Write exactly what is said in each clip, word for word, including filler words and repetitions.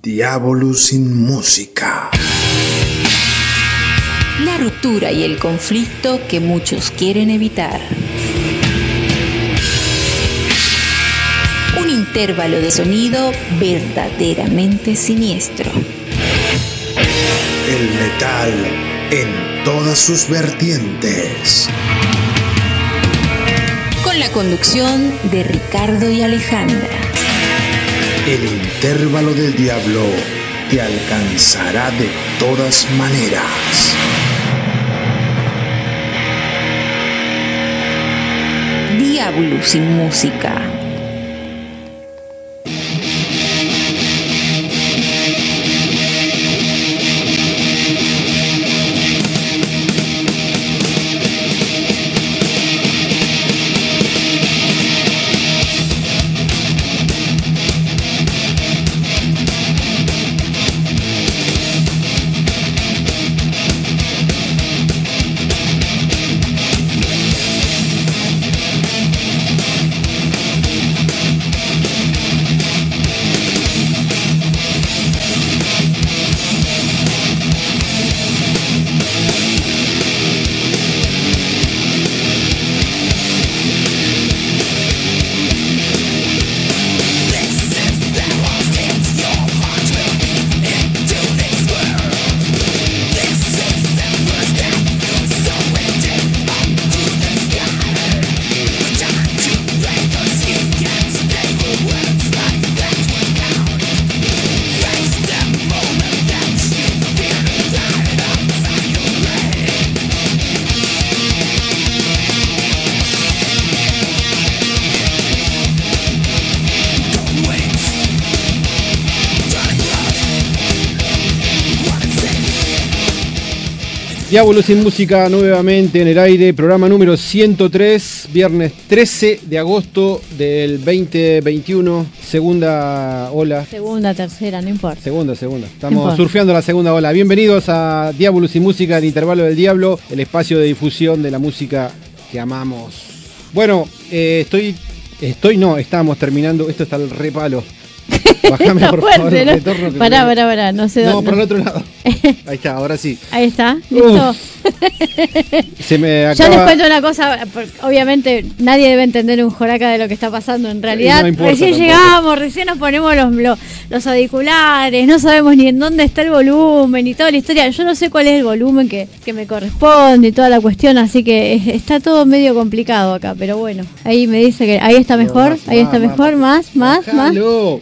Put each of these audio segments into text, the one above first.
Diablo sin música. La ruptura y el conflicto que muchos quieren evitar. Un intervalo de sonido verdaderamente siniestro. El metal en todas sus vertientes. Con la conducción de Ricardo y Alejandra. El intervalo del diablo te alcanzará de todas maneras. Diablo sin música. Diablo sin música nuevamente en el aire, programa número ciento tres, viernes trece de agosto del veinte veintiuno, segunda ola. Segunda, tercera, no importa. Segunda, segunda. Estamos No importa. surfeando la segunda ola. Bienvenidos a Diablo sin música, el intervalo del diablo, el espacio de difusión de la música que amamos. Bueno, eh, estoy, estoy no, estamos terminando, esto está al repalo. Bajame por fuerte, favor, ¿no? el retorno que Pará, me- pará, pará, no sé No, dónde. por el otro lado. Ahí está, ahora sí. Ahí está, listo. Se me Yo acaba... les cuento una cosa, porque obviamente nadie debe entender un joraca de lo que está pasando. En realidad, No importa recién tampoco. llegamos, recién nos ponemos los, los, los auriculares, no sabemos ni en dónde está el volumen y toda la historia. Yo no sé cuál es el volumen que, que me corresponde y toda la cuestión, así que es- está todo medio complicado acá, pero bueno, ahí me dice que ahí está mejor, Más, ahí está más, mejor, más, más, más. Bájalo.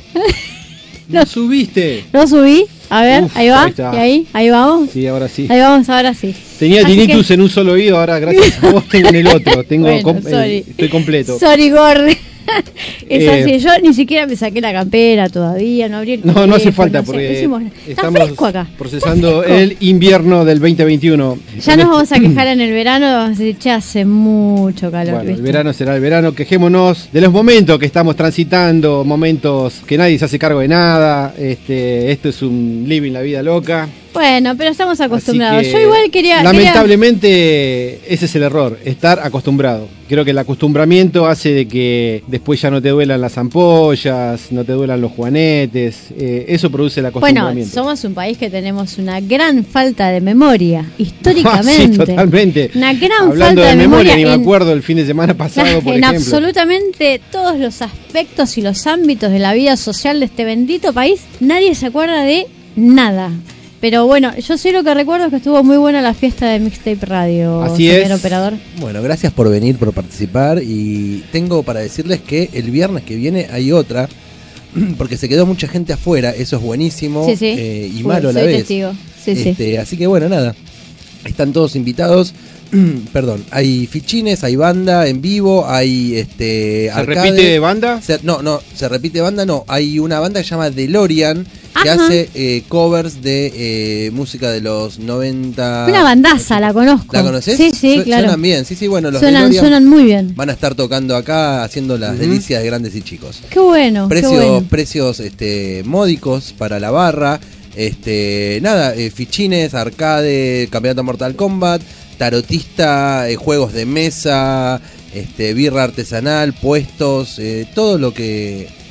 No subiste. Lo subí, a ver, Uf, ahí va, ahí está. y ahí, ahí vamos. Sí, ahora sí. Ahí vamos, ahora sí. Tenía Así tinnitus que- en un solo oído, ahora gracias a vos tengo en el otro. Tengo Bueno, com- sorry. eh, estoy completo. Sorry, Gordi. Es Eh, así, yo ni siquiera me saqué la campera todavía, no abrí el No, no hace teléfono, falta no sé, porque hicimos- está estamos fresco acá. procesando Fresco. el invierno del veinte veintiuno. Ya Con nos este- vamos a quejar en el verano, vamos a decir, che, hace mucho calor. Bueno, el ¿viste? verano será el verano. Quejémonos de los momentos que estamos transitando, momentos que nadie se hace cargo de nada. Este, esto es un living la vida loca. Bueno, pero estamos acostumbrados. Así que, Yo igual quería... lamentablemente ese es el error, estar acostumbrado. Creo que el acostumbramiento hace de que después ya no te duelan las ampollas, no te duelan los juanetes. Eh, eso produce el Bueno, acostumbramiento. somos un país que tenemos una gran falta de memoria, históricamente. Sí, totalmente. Una gran Hablando falta de, de memoria, memoria ni me en- acuerdo el fin de semana pasado, por en ejemplo. absolutamente todos los aspectos y los ámbitos de la vida social de este bendito país, nadie se acuerda de nada. Pero bueno, yo sí lo que recuerdo es que estuvo muy buena la fiesta de Mixtape Radio, Así señor es. operador. Bueno, gracias por venir, por participar, y tengo para decirles que el viernes que viene hay otra, porque se quedó mucha gente afuera, eso es buenísimo Sí, sí. eh, y Uy, malo a la soy vez. testigo. Sí, sí. Este, así que bueno, nada, están todos invitados. Perdón, hay fichines, hay banda en vivo, hay este ¿Se arcade. repite banda? Se- no, no, se repite banda, no. Hay una banda que se llama DeLorean que Ajá. hace eh, covers de eh, música de los noventa. Una bandaza, la conozco. ¿La conoces? Sí, sí, Su- claro. Suenan bien, sí, sí, bueno, los Suenan, DeLorean suenan muy bien. van a estar tocando acá haciendo las Ujú. delicias de grandes y chicos. Qué bueno, Precios, qué bueno. precios este, módicos para la barra. Este, nada, eh, fichines, arcade, campeonato Mortal Kombat, tarotista, eh, juegos de mesa, este, birra artesanal, puestos, eh, todo lo que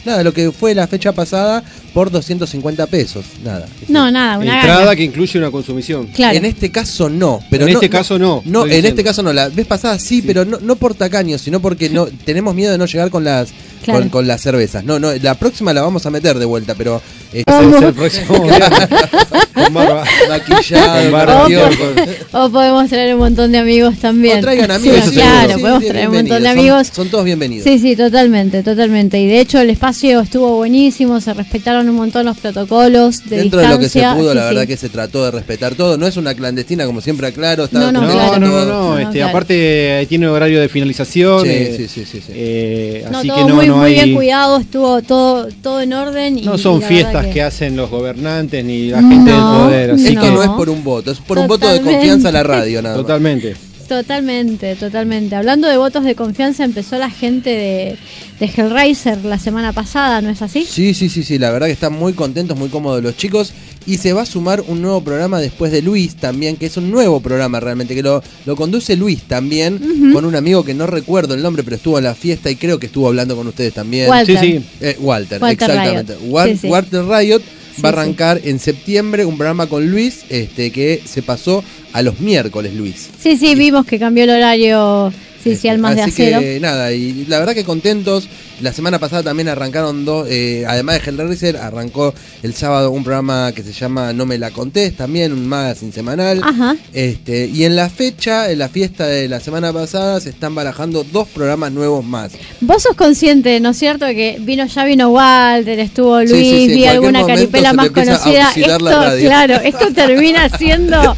nada, lo que fue la fecha pasada por doscientos cincuenta pesos. Nada. No, nada, una Entrada ganga. que incluye una consumición. Claro. En este caso no, pero En no, este caso no, No, estoy en diciendo. este caso no. La vez pasada sí, Sí. pero no, no por tacaños, sino porque no tenemos miedo de no llegar con las Claro. con, con las cervezas. No, no, la próxima la vamos a meter de vuelta, pero eh, Ese es el próximo viernes. Con barba. maquillado, Con barba. con O, anteojos. o podemos traer un montón de amigos también. O traigan amigos. Sí, eso claro, seguro. podemos Sí, traer un montón de bienvenidos. amigos. Son, son todos bienvenidos. Sí, sí, totalmente, totalmente. Y de hecho el espacio estuvo buenísimo, se respetaron un montón los protocolos de Dentro de lo que se distancia. pudo, Sí, la verdad sí. que se trató de respetar todo. No es una clandestina, como siempre aclaro. Está No, no, No, claro. no, no, todo. no, No, este, claro. aparte eh, tiene horario de finalización. Sí, eh, sí, sí, sí, sí. eh, No, así todo que no, muy, no muy hay. bien cuidado, estuvo todo, todo en orden. Y, No son y la fiestas verdad que... hacen los gobernantes ni la gente del No, poder. Así Esto que no no. es por un voto, es por un voto de Totalmente. confianza a la radio, nada más. totalmente. Totalmente, totalmente. Hablando de votos de confianza, empezó la gente de, de Hellraiser la semana pasada, ¿no es así? Sí, sí, sí, sí, la verdad que están muy contentos, muy cómodos los chicos. Y se va a sumar un nuevo programa después de Luis también, que es un nuevo programa realmente, que lo, lo conduce Luis también, Ujú. con un amigo que no recuerdo el nombre, pero estuvo en la fiesta y creo que estuvo hablando con ustedes también. Walter. Sí, sí. Eh, Walter, Walter exactamente. Riot. Wal- Sí, sí. Walter Riot Sí, va a sí. arrancar en septiembre un programa con Luis, este que se pasó a los miércoles, Luis. Sí, sí, vimos que cambió el horario, sí, sí, Este, al más de así acero. que nada, y la verdad que contentos. La semana pasada también arrancaron dos, eh, además de Hellraiser, arrancó el sábado un programa que se llama No me la contés, también un magazine semanal. Ajá. Este, y en la fecha, en la fiesta de la semana pasada, se están barajando dos programas nuevos más. Vos sos consciente, ¿no es cierto? Que vino ya vino Walter, estuvo Sí, Luis, sí, sí, en vi cualquier alguna momento caripela se te más empieza a conocida. oxidar la Esto, radio. claro, esto termina siendo.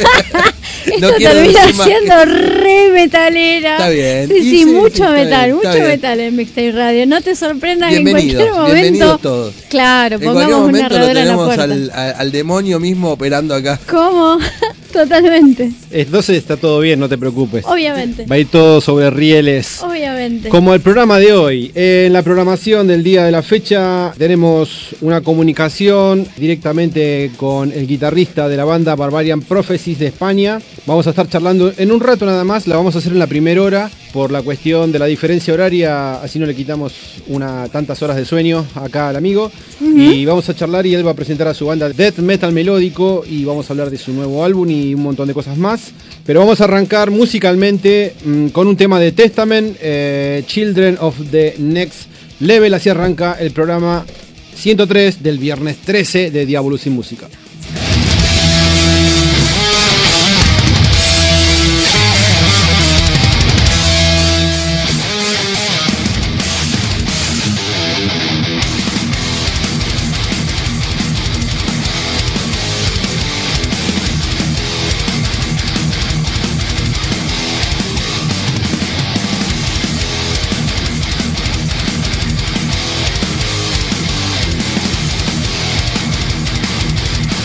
esto No quiero termina decir más siendo re metalera. Está bien. Sí, Y sí, sí, mucho sí, está metal, bien, mucho está bien. metal en Mixtape Radio. No te sorprendas que en Bienvenidos, cualquier momento. bienvenidos todos. Claro, En cualquier pongamos una momento lo herradura en la tenemos puerta. al, al- al demonio mismo operando acá. ¿Cómo? Totalmente. Entonces está todo bien, no te preocupes. Obviamente. Va a ir todo sobre rieles. Obviamente. Como el programa de hoy. En la programación del día de la fecha tenemos una comunicación directamente con el guitarrista de la banda Barbarian Prophecies de España. Vamos a estar charlando en un rato nada más, la vamos a hacer en la primera hora por la cuestión de la diferencia horaria, así no le quitamos una tantas horas de sueño acá al amigo. Y vamos a charlar y él va a presentar a su banda Death Metal Melódico y vamos a hablar de su nuevo álbum y un montón de cosas más. Pero vamos a arrancar musicalmente mmm, con un tema de Testament, eh, Children of the Next Level. Así arranca el programa ciento tres del viernes trece de Diabolus y Música. Thank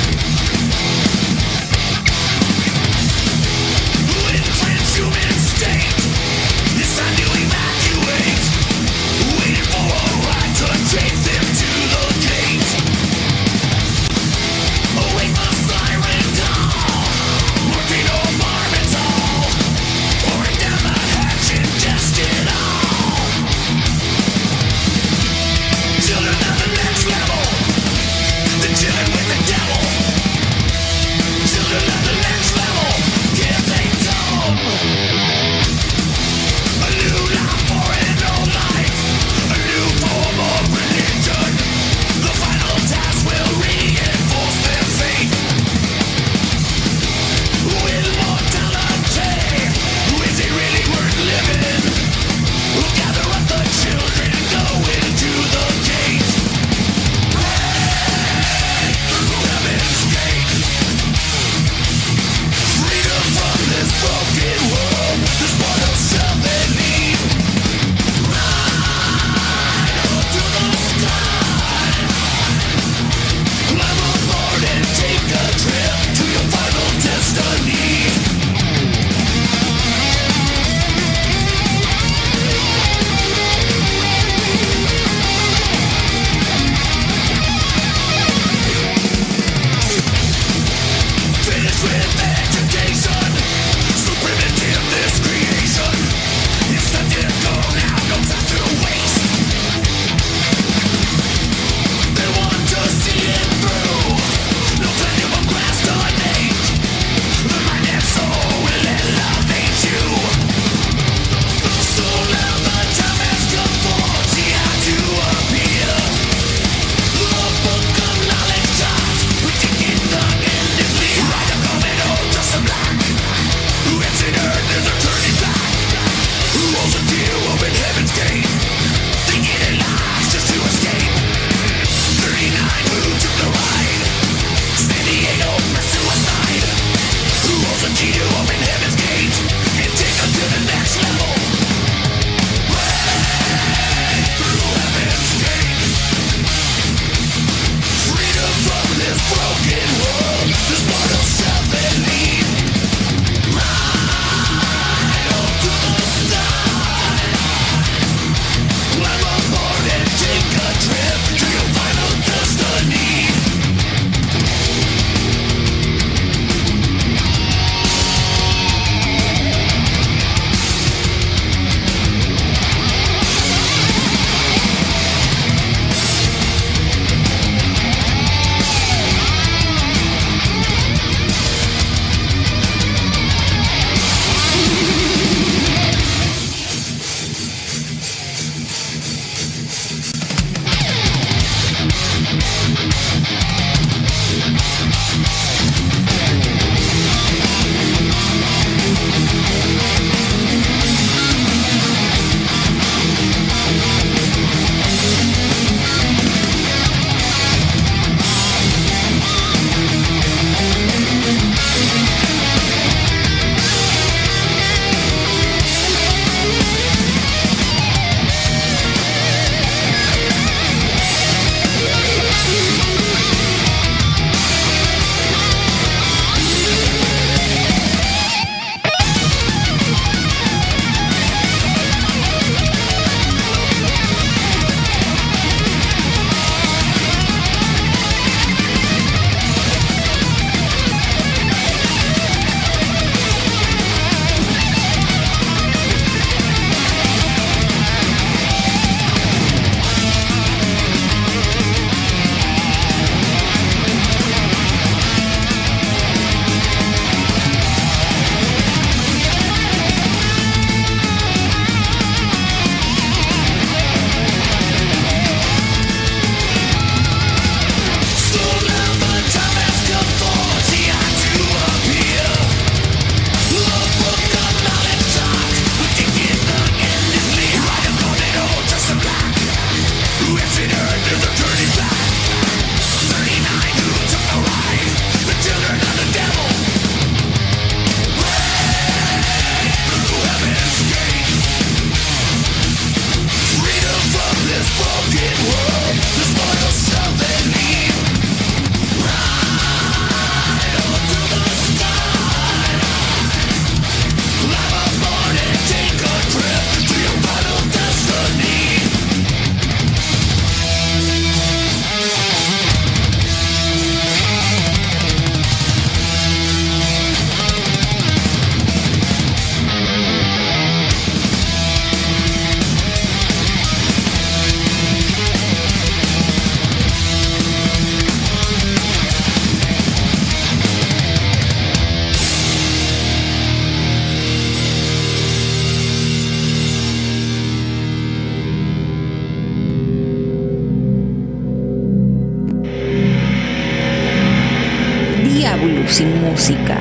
Diablo sin música.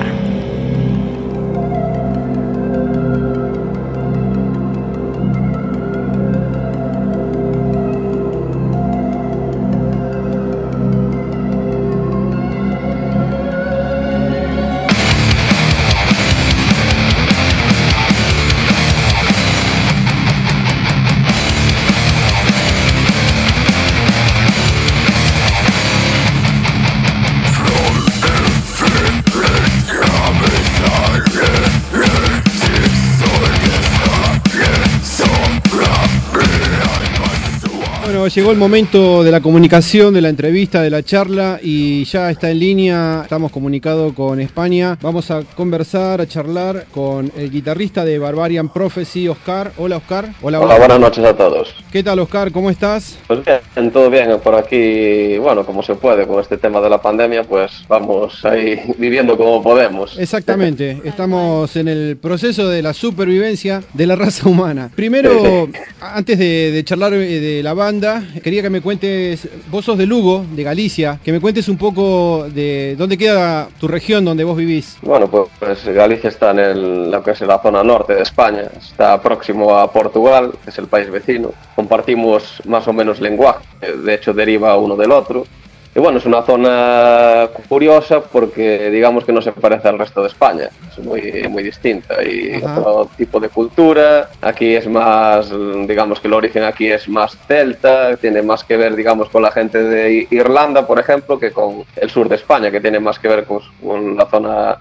Llegó el momento de la comunicación, de la entrevista, de la charla y ya está en línea, estamos comunicados con España. Vamos a conversar, a charlar con el guitarrista de Barbarian Prophecy, Oscar. Hola, Oscar. Hola, Hola buenas noches a todos. ¿Qué tal, Oscar? ¿Cómo estás? Pues bien, todo bien por aquí, bueno, como se puede con este tema de la pandemia, pues vamos ahí viviendo como podemos. Exactamente, estamos en el proceso de la supervivencia de la raza humana. Primero, sí, sí. antes de, de charlar de la banda, quería que me cuentes, vos sos de Lugo, de Galicia, que me cuentes un poco de dónde queda tu región donde vos vivís. Bueno, pues, pues Galicia está en el, lo que es la zona norte de España, está próximo a Portugal, que es el país vecino. Compartimos más o menos lenguaje, de hecho deriva uno del otro. Y bueno, es una zona curiosa porque digamos que no se parece al resto de España, es muy, muy distinta, hay Ajá. otro tipo de cultura, aquí es más, digamos que el origen aquí es más celta, tiene más que ver digamos con la gente de Irlanda, por ejemplo, que con el sur de España, que tiene más que ver con, con la zona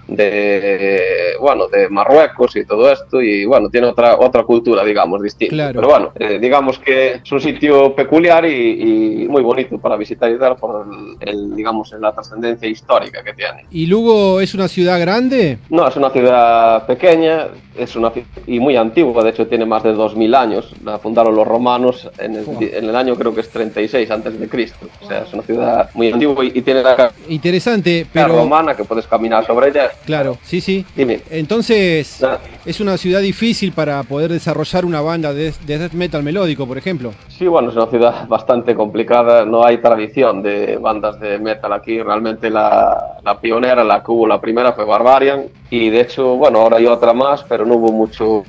de, bueno, de Marruecos y todo esto, y bueno, tiene otra, otra cultura, digamos, distinta. Claro. Pero bueno, eh, digamos que es un sitio peculiar y, y muy bonito para visitar y tal, por el El, digamos, en la trascendencia histórica que tiene. ¿Y Lugo es una ciudad grande? No, es una ciudad pequeña, es una y muy antigua, de hecho tiene más de dos mil años, la fundaron los romanos en el, oh. en el año creo que es treinta y seis antes de Cristo, o sea, es una ciudad muy antigua y, y tiene la interesante, pero romana que puedes caminar sobre ella. Claro, sí, sí. Dime. Entonces, nah. es una ciudad difícil para poder desarrollar una banda de, de death metal melódico, por ejemplo. Sí, bueno, es una ciudad bastante complicada, no hay tradición de bandas de metal aquí, realmente la, la pionera, la que hubo la primera fue Barbarian y de hecho, bueno, ahora hay otra más, pero no hubo mucho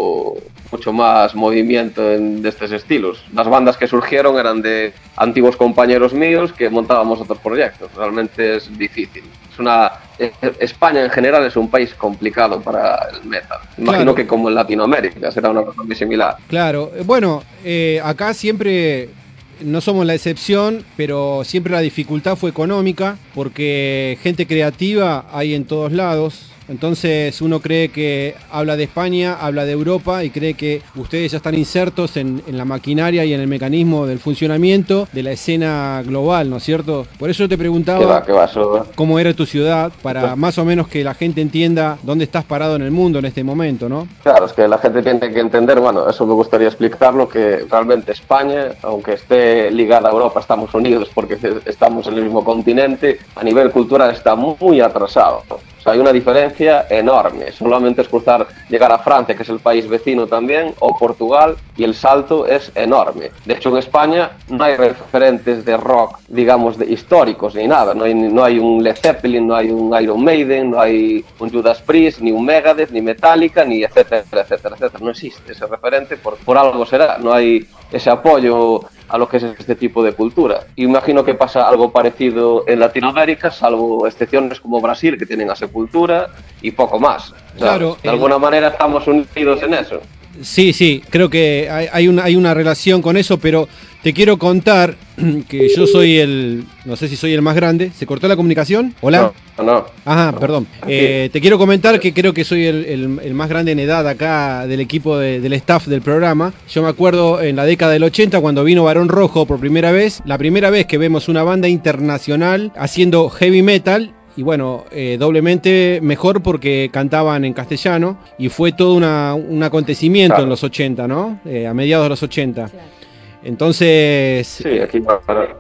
mucho más movimiento en, de estos estilos. Las bandas que surgieron eran de antiguos compañeros míos que montábamos otros proyectos, realmente es difícil. Es una, España en general es un país complicado para el metal. Imagino claro. que como en Latinoamérica será una cosa muy similar. Claro, bueno, eh, acá siempre no somos la excepción, pero siempre la dificultad fue económica, porque gente creativa hay en todos lados. Entonces uno cree que habla de España, habla de Europa y cree que ustedes ya están insertos en, en la maquinaria y en el mecanismo del funcionamiento de la escena global, ¿no es cierto? Por eso yo te preguntaba ¿Qué va, qué va, eso, cómo era tu ciudad, para más o menos que la gente entienda dónde estás parado en el mundo en este momento, ¿no? Claro, es que la gente tiene que entender, bueno, eso me gustaría explicarlo, que realmente España, aunque esté ligada a Europa, Estados Unidos, porque estamos en el mismo continente, a nivel cultural está muy atrasado. Hay una diferencia enorme, solamente es cruzar, llegar a Francia, que es el país vecino también, o Portugal, y el salto es enorme. De hecho, en España no hay referentes de rock, digamos, de históricos ni nada. No hay, no hay un Led Zeppelin, no hay un Iron Maiden, no hay un Judas Priest, ni un Megadeth, ni Metallica, ni etcétera, etcétera, etcétera. No existe ese referente, por, por algo será. No hay ese apoyo a lo que es este tipo de cultura. Imagino que pasa algo parecido en Latinoamérica, salvo excepciones como Brasil, que tienen a Sepultura, y poco más. O sea, claro, de alguna el... manera estamos unidos en eso. Sí, sí, creo que hay, hay, una, hay una relación con eso, pero te quiero contar que yo soy el, no sé si soy el más grande. ¿Se cortó la comunicación? ¿Hola? No, no. Ajá, no. perdón. Eh, te quiero comentar que creo que soy el, el, el más grande en edad acá del equipo de, del staff del programa. Yo me acuerdo en la década del ochenta cuando vino Barón Rojo por primera vez, la primera vez que vemos una banda internacional haciendo heavy metal. Y bueno, eh, doblemente mejor porque cantaban en castellano y fue todo una, un acontecimiento claro. en los ochenta, ¿no? Eh, a mediados de los ochenta. Claro. Entonces... Sí, aquí para...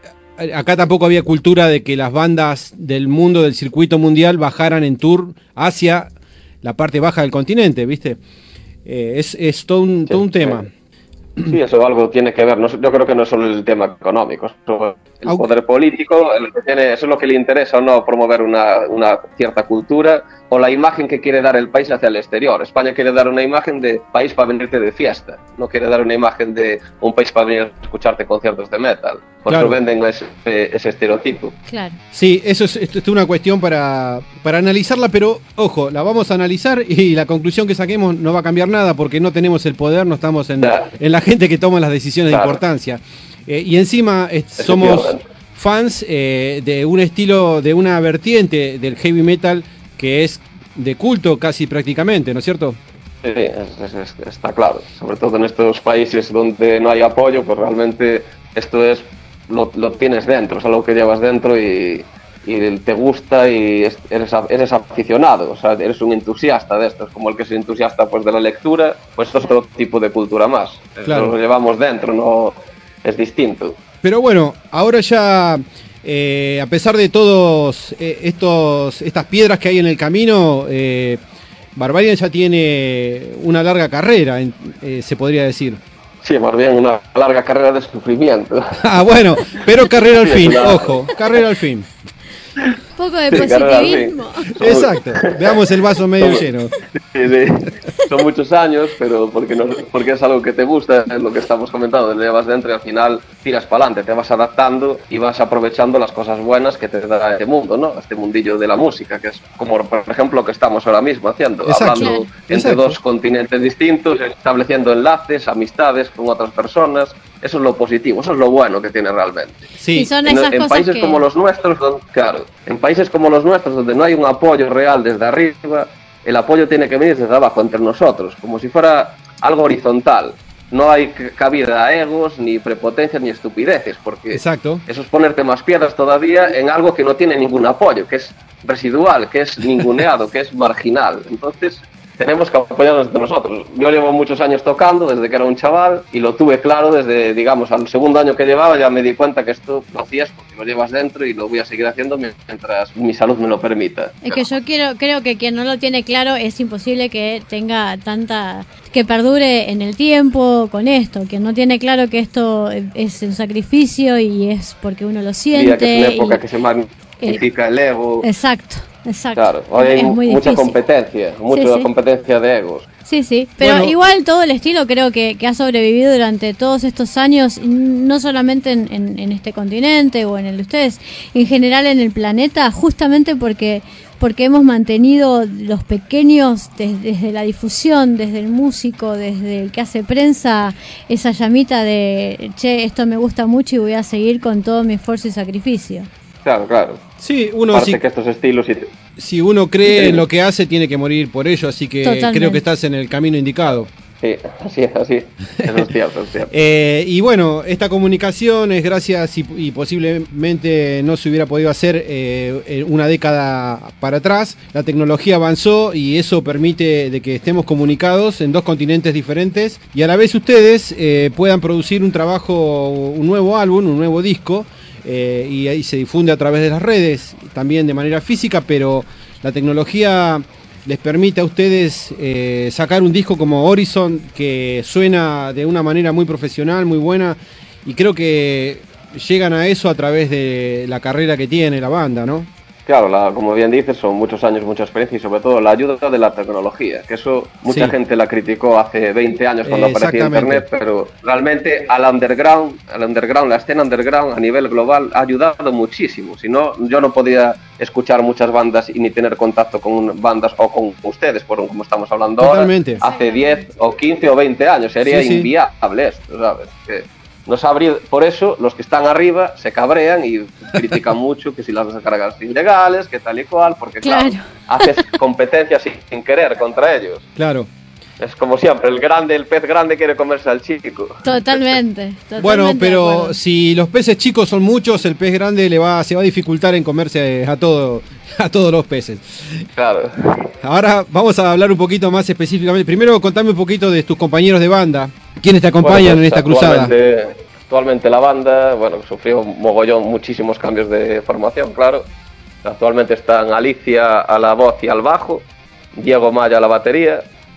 Acá tampoco había cultura de que las bandas del mundo, del circuito mundial, bajaran en tour hacia la parte baja del continente, ¿viste? Eh, es, es todo un, sí, todo un tema. Sí. Sí, eso algo tiene que ver. No, yo creo que no es solo el tema económico, es el poder político, el que tiene, eso es lo que le interesa o no promover una, una cierta cultura o la imagen que quiere dar el país hacia el exterior. España quiere dar una imagen de país para venirte de fiesta, no quiere dar una imagen de un país para venir a escucharte conciertos de metal. Por Claro. eso venden ese, ese estereotipo. Claro. Sí, eso es, esto es una cuestión para, para analizarla, pero ojo, la vamos a analizar y la conclusión que saquemos no va a cambiar nada porque no tenemos el poder, no estamos en, Claro. en la gente que toma las decisiones Claro. de importancia. Eh, y encima eh, somos fans eh, de un estilo, de una vertiente del heavy metal que es de culto casi prácticamente, ¿no es cierto? Sí, es, es, es, está claro. Sobre todo en estos países donde no hay apoyo, pues realmente esto es lo, lo tienes dentro, es algo que llevas dentro y, y te gusta y es, eres, eres aficionado, o sea, eres un entusiasta de esto, es como el que es entusiasta pues de la lectura, pues esto es otro tipo de cultura más. Claro. Lo llevamos dentro, no es distinto. Pero bueno, ahora ya, eh, a pesar de todos eh, estos estas piedras que hay en el camino, eh, Barbarian ya tiene una larga carrera, en- eh, se podría decir. Sí, más bien una larga carrera de sufrimiento. Ah, bueno, pero carrera al Sí, fin, claro. ojo, carrera al fin. Un poco de Sí, carrera, positivismo. sí. Exacto, veamos el vaso medio Somos- lleno. Sí, sí. Son muchos años, pero porque, no, porque es algo que te gusta, es lo que estamos comentando, lo llevas dentro y al final tiras para adelante, te vas adaptando y vas aprovechando las cosas buenas que te da este mundo, ¿no? Este mundillo de la música, que es como, por ejemplo, lo que estamos ahora mismo haciendo, Exacto. hablando Claro. entre Exacto. dos continentes distintos, estableciendo enlaces, amistades con otras personas. Eso es lo positivo, eso es lo bueno que tiene realmente. Sí, Y son En, esas en cosas países que... como los nuestros, don- claro, en países como los nuestros donde no hay un apoyo real desde arriba, el apoyo tiene que venir desde abajo, entre nosotros, como si fuera algo horizontal. No hay c- cabida a egos, ni prepotencias, ni estupideces, porque exacto. eso es ponerte más piedras todavía en algo que no tiene ningún apoyo, que es residual, que es ninguneado, que es marginal. Entonces, tenemos que apoyarnos entre nosotros. Yo llevo muchos años tocando desde que era un chaval y lo tuve claro desde, digamos, al segundo año que llevaba ya me di cuenta que esto lo hacías porque lo llevas dentro y lo voy a seguir haciendo mientras mi salud me lo permita. Es que yo quiero, creo que quien no lo tiene claro es imposible que tenga tanta, que perdure en el tiempo con esto. Quien no tiene claro que esto es un sacrificio y es porque uno lo siente. Diría que es una época y- que se magnifica el ego. Exacto, exacto. Claro, hoy hay es muy mucha difícil. competencia, mucha sí. competencia de egos. Sí, sí, pero Bueno. igual todo el estilo creo que, que ha sobrevivido durante todos estos años, no solamente en, en- en este continente o en el de ustedes, en general en el planeta, justamente porque porque hemos mantenido los pequeños, des- desde la difusión, desde el músico, desde el que hace prensa, esa llamita de, che, esto me gusta mucho y voy a seguir con todo mi esfuerzo y sacrificio. Claro, claro. Sí, uno Aparte si, que estos estilos y si uno cree en lo que hace tiene que morir por ello, así que Totalmente. creo que estás en el camino indicado. sí, así es, así. Eso es cierto, es cierto. Eh, y bueno, esta comunicación es gracias y, y posiblemente no se hubiera podido hacer eh, en una década para atrás. La tecnología avanzó y eso permite de que estemos comunicados en dos continentes diferentes y a la vez ustedes eh, puedan producir un trabajo, un nuevo álbum, un nuevo disco. Eh, y ahí se difunde a través de las redes, también de manera física, pero la tecnología les permite a ustedes eh, sacar un disco como Horizon que suena de una manera muy profesional, muy buena, y creo que llegan a eso a través de la carrera que tiene la banda, ¿no? Claro, la, como bien dices, son muchos años, mucha experiencia y sobre todo la ayuda de la tecnología, que eso mucha Sí. gente la criticó hace veinte años cuando Eh, aparecía exactamente. Internet, pero realmente al underground, al underground, la escena underground a nivel global ha ayudado muchísimo. Si no, yo no podía escuchar muchas bandas y ni tener contacto con bandas o con ustedes, por como estamos hablando Totalmente. ahora, hace diez o quince o veinte años. Sería Sí, sí. inviable esto, ¿sabes? Que no sabría, por eso los que están arriba se cabrean y critican mucho que si las descargas ilegales, que tal y cual, porque claro, Claro. haces competencia sin, sin querer contra ellos. Claro. Es como siempre, el grande, el pez grande quiere comerse al chico. Totalmente. totalmente Bueno, de pero acuerdo. si los peces chicos son muchos, el pez grande le va, se va a dificultar en comerse a, todo, a todos los peces. Claro. Ahora vamos a hablar un poquito más específicamente. Primero contame un poquito de tus compañeros de banda. ¿Quiénes te Bueno, acompañan pues, en esta cruzada? Actualmente, actualmente la banda, bueno, sufrió mogollón, muchísimos cambios de formación, claro. Actualmente están Alicia a la voz y al bajo, Diego Maya a la batería,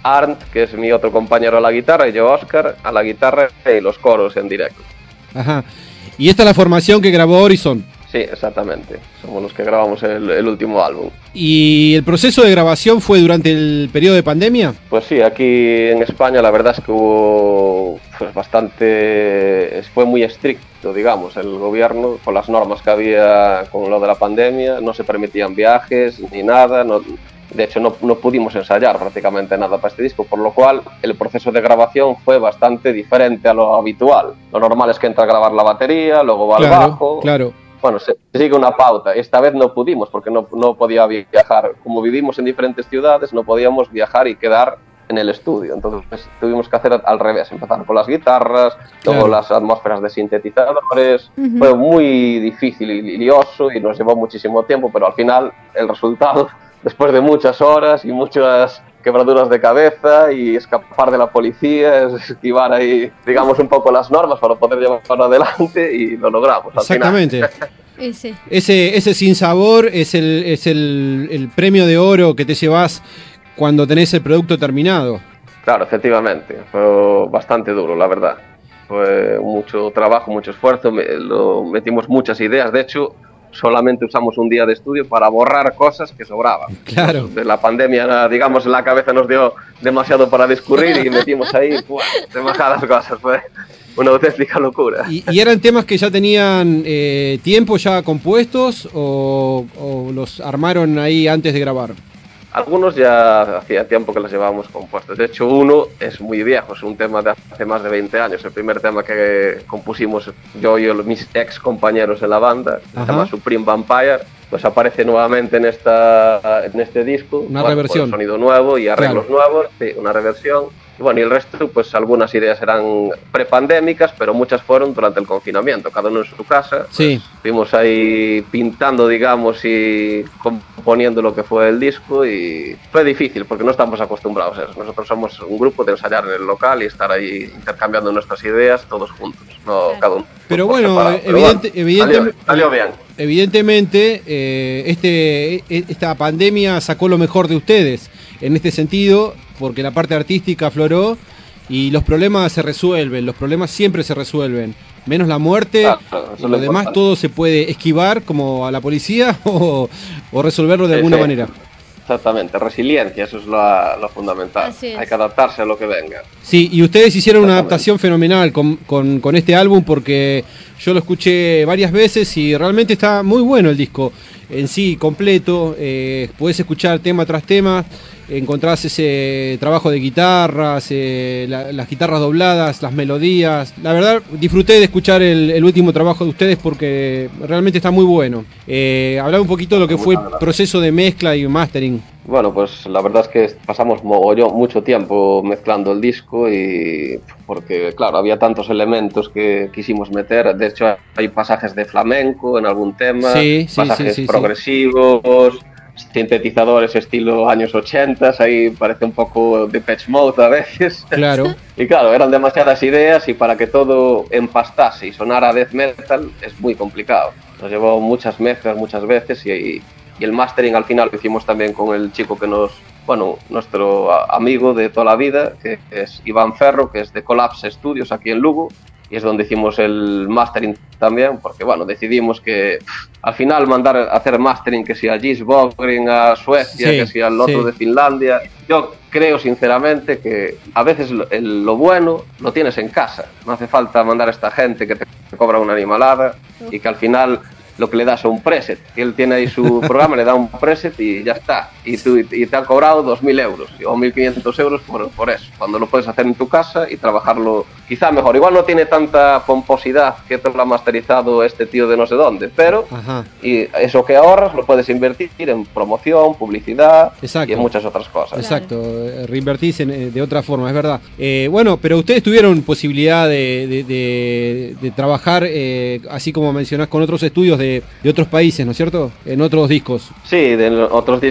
Arndt, que es mi otro compañero a la guitarra, y yo, Oscar, a la guitarra y los coros en directo. Ajá. Y esta es la formación que grabó Horizon. Sí, exactamente. Somos los que grabamos el, el último álbum. ¿Y el proceso de grabación fue durante el periodo de pandemia? Pues sí, aquí en España la verdad es que hubo pues, bastante... fue muy estricto, digamos, el gobierno con las normas que había con lo de la pandemia. No se permitían viajes ni nada, no, de hecho no, no pudimos ensayar prácticamente nada para este disco, por lo cual el proceso de grabación fue bastante diferente a lo habitual. Lo normal es que entra a grabar la batería, luego va claro, al bajo... Claro. Bueno, se sigue una pauta. Esta vez no pudimos porque no, no podía viajar. Como vivimos en diferentes ciudades, no podíamos viajar y quedar en el estudio. Entonces tuvimos que hacer al revés. Empezar con las guitarras, luego claro. las atmósferas de sintetizadores. Uh-huh. Fue muy difícil y lioso y nos llevó muchísimo tiempo, pero al final el resultado, después de muchas horas y muchas quebraduras de cabeza y escapar de la policía, es esquivar ahí, digamos, un poco las normas para poder llevarlo adelante y lo logramos. Al Exactamente. Final. Ese. ese ese sinsabor es el es el, el premio de oro que te llevas cuando tenés el producto terminado. Claro, efectivamente. Fue bastante duro, la verdad. Fue mucho trabajo, mucho esfuerzo, me, lo metimos muchas ideas. De hecho, solamente usamos un día de estudio para borrar cosas que sobraban. Claro. De la pandemia, digamos, la cabeza nos dio demasiado para discurrir y metimos ahí pues, demasiadas cosas. Fue una auténtica locura. ¿Y, y eran temas que ya tenían eh, tiempo ya compuestos o, o los armaron ahí antes de grabar? Algunos ya hacía tiempo que los llevábamos compuestos. De hecho, uno es muy viejo, es un tema de hace más de veinte años. El primer tema que compusimos yo y mis ex compañeros en la banda, se llama Supreme Vampire, pues aparece nuevamente en esta en este disco. Una bueno, reversión. Con sonido nuevo y arreglos claro. nuevos, sí, una reversión. Y bueno, y el resto, pues algunas ideas eran prepandémicas, pero muchas fueron durante el confinamiento, cada uno en su casa. Sí. Pues, estuvimos ahí pintando, digamos, y componiendo lo que fue el disco y fue difícil porque no estamos acostumbrados a eso. Nosotros somos un grupo de ensayar en el local y estar ahí intercambiando nuestras ideas todos juntos, no claro. cada uno. Pero bueno, separado. evidente, Pero bueno evidente, salió, salió bien. Evidentemente, eh, este, esta pandemia sacó lo mejor de ustedes en este sentido, porque la parte artística afloró y los problemas se resuelven, los problemas siempre se resuelven, menos la muerte, claro, y lo demás todo se puede esquivar como a la policía o, o resolverlo de sí, alguna sí. manera. Exactamente, resiliencia, eso es lo, lo fundamental, es. Hay que adaptarse a lo que venga. Sí, y ustedes hicieron una adaptación fenomenal con, con, con este álbum porque yo lo escuché varias veces y realmente está muy bueno el disco en sí, completo, eh, podés escuchar tema tras tema, encontrás ese trabajo de guitarras, eh, la, las guitarras dobladas, las melodías. La verdad, disfruté de escuchar el, el último trabajo de ustedes porque realmente está muy bueno. Eh, hablaba un poquito de lo que fue el proceso de mezcla y mastering. Bueno, pues la verdad es que pasamos mogollón, mucho tiempo mezclando el disco y porque, claro, había tantos elementos que quisimos meter. De hecho, hay pasajes de flamenco en algún tema, sí, sí, pasajes sí, sí, progresivos, sí. sintetizadores estilo años ochenta, ahí parece un poco Depeche Mode a veces. Claro. Y claro, eran demasiadas ideas y para que todo empastase y sonara death metal es muy complicado. Nos llevó muchas mezclas muchas veces y... y Y el mastering al final lo hicimos también con el chico que nos, bueno, nuestro amigo de toda la vida, que es Iván Ferro, que es de Collapse Studios aquí en Lugo, y es donde hicimos el mastering también, porque bueno, decidimos que pff, al final mandar a hacer mastering que sea a Gis Bogren a Suecia, sí, que sea el otro sí. de Finlandia. Yo creo sinceramente que a veces lo, el, lo bueno lo tienes en casa, no hace falta mandar a esta gente que te cobra una animalada y que al final lo que le das a un preset, él tiene ahí su programa, le da un preset y ya está, y, tú, y te han cobrado dos mil euros o mil quinientos euros por, por eso, cuando lo puedes hacer en tu casa y trabajarlo quizá mejor. Igual no tiene tanta pomposidad que te lo ha masterizado este tío de no sé dónde, pero Ajá. y eso que ahorras lo puedes invertir en promoción, publicidad Exacto. y en muchas otras cosas. Exacto, claro. Reinvertís en, de otra forma, es verdad. Eh, bueno, pero ustedes tuvieron posibilidad de, de, de, de trabajar, eh, así como mencionás, con otros estudios de De, de otros países, ¿no es cierto? En otros discos. Sí, de otros discos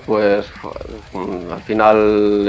pues al final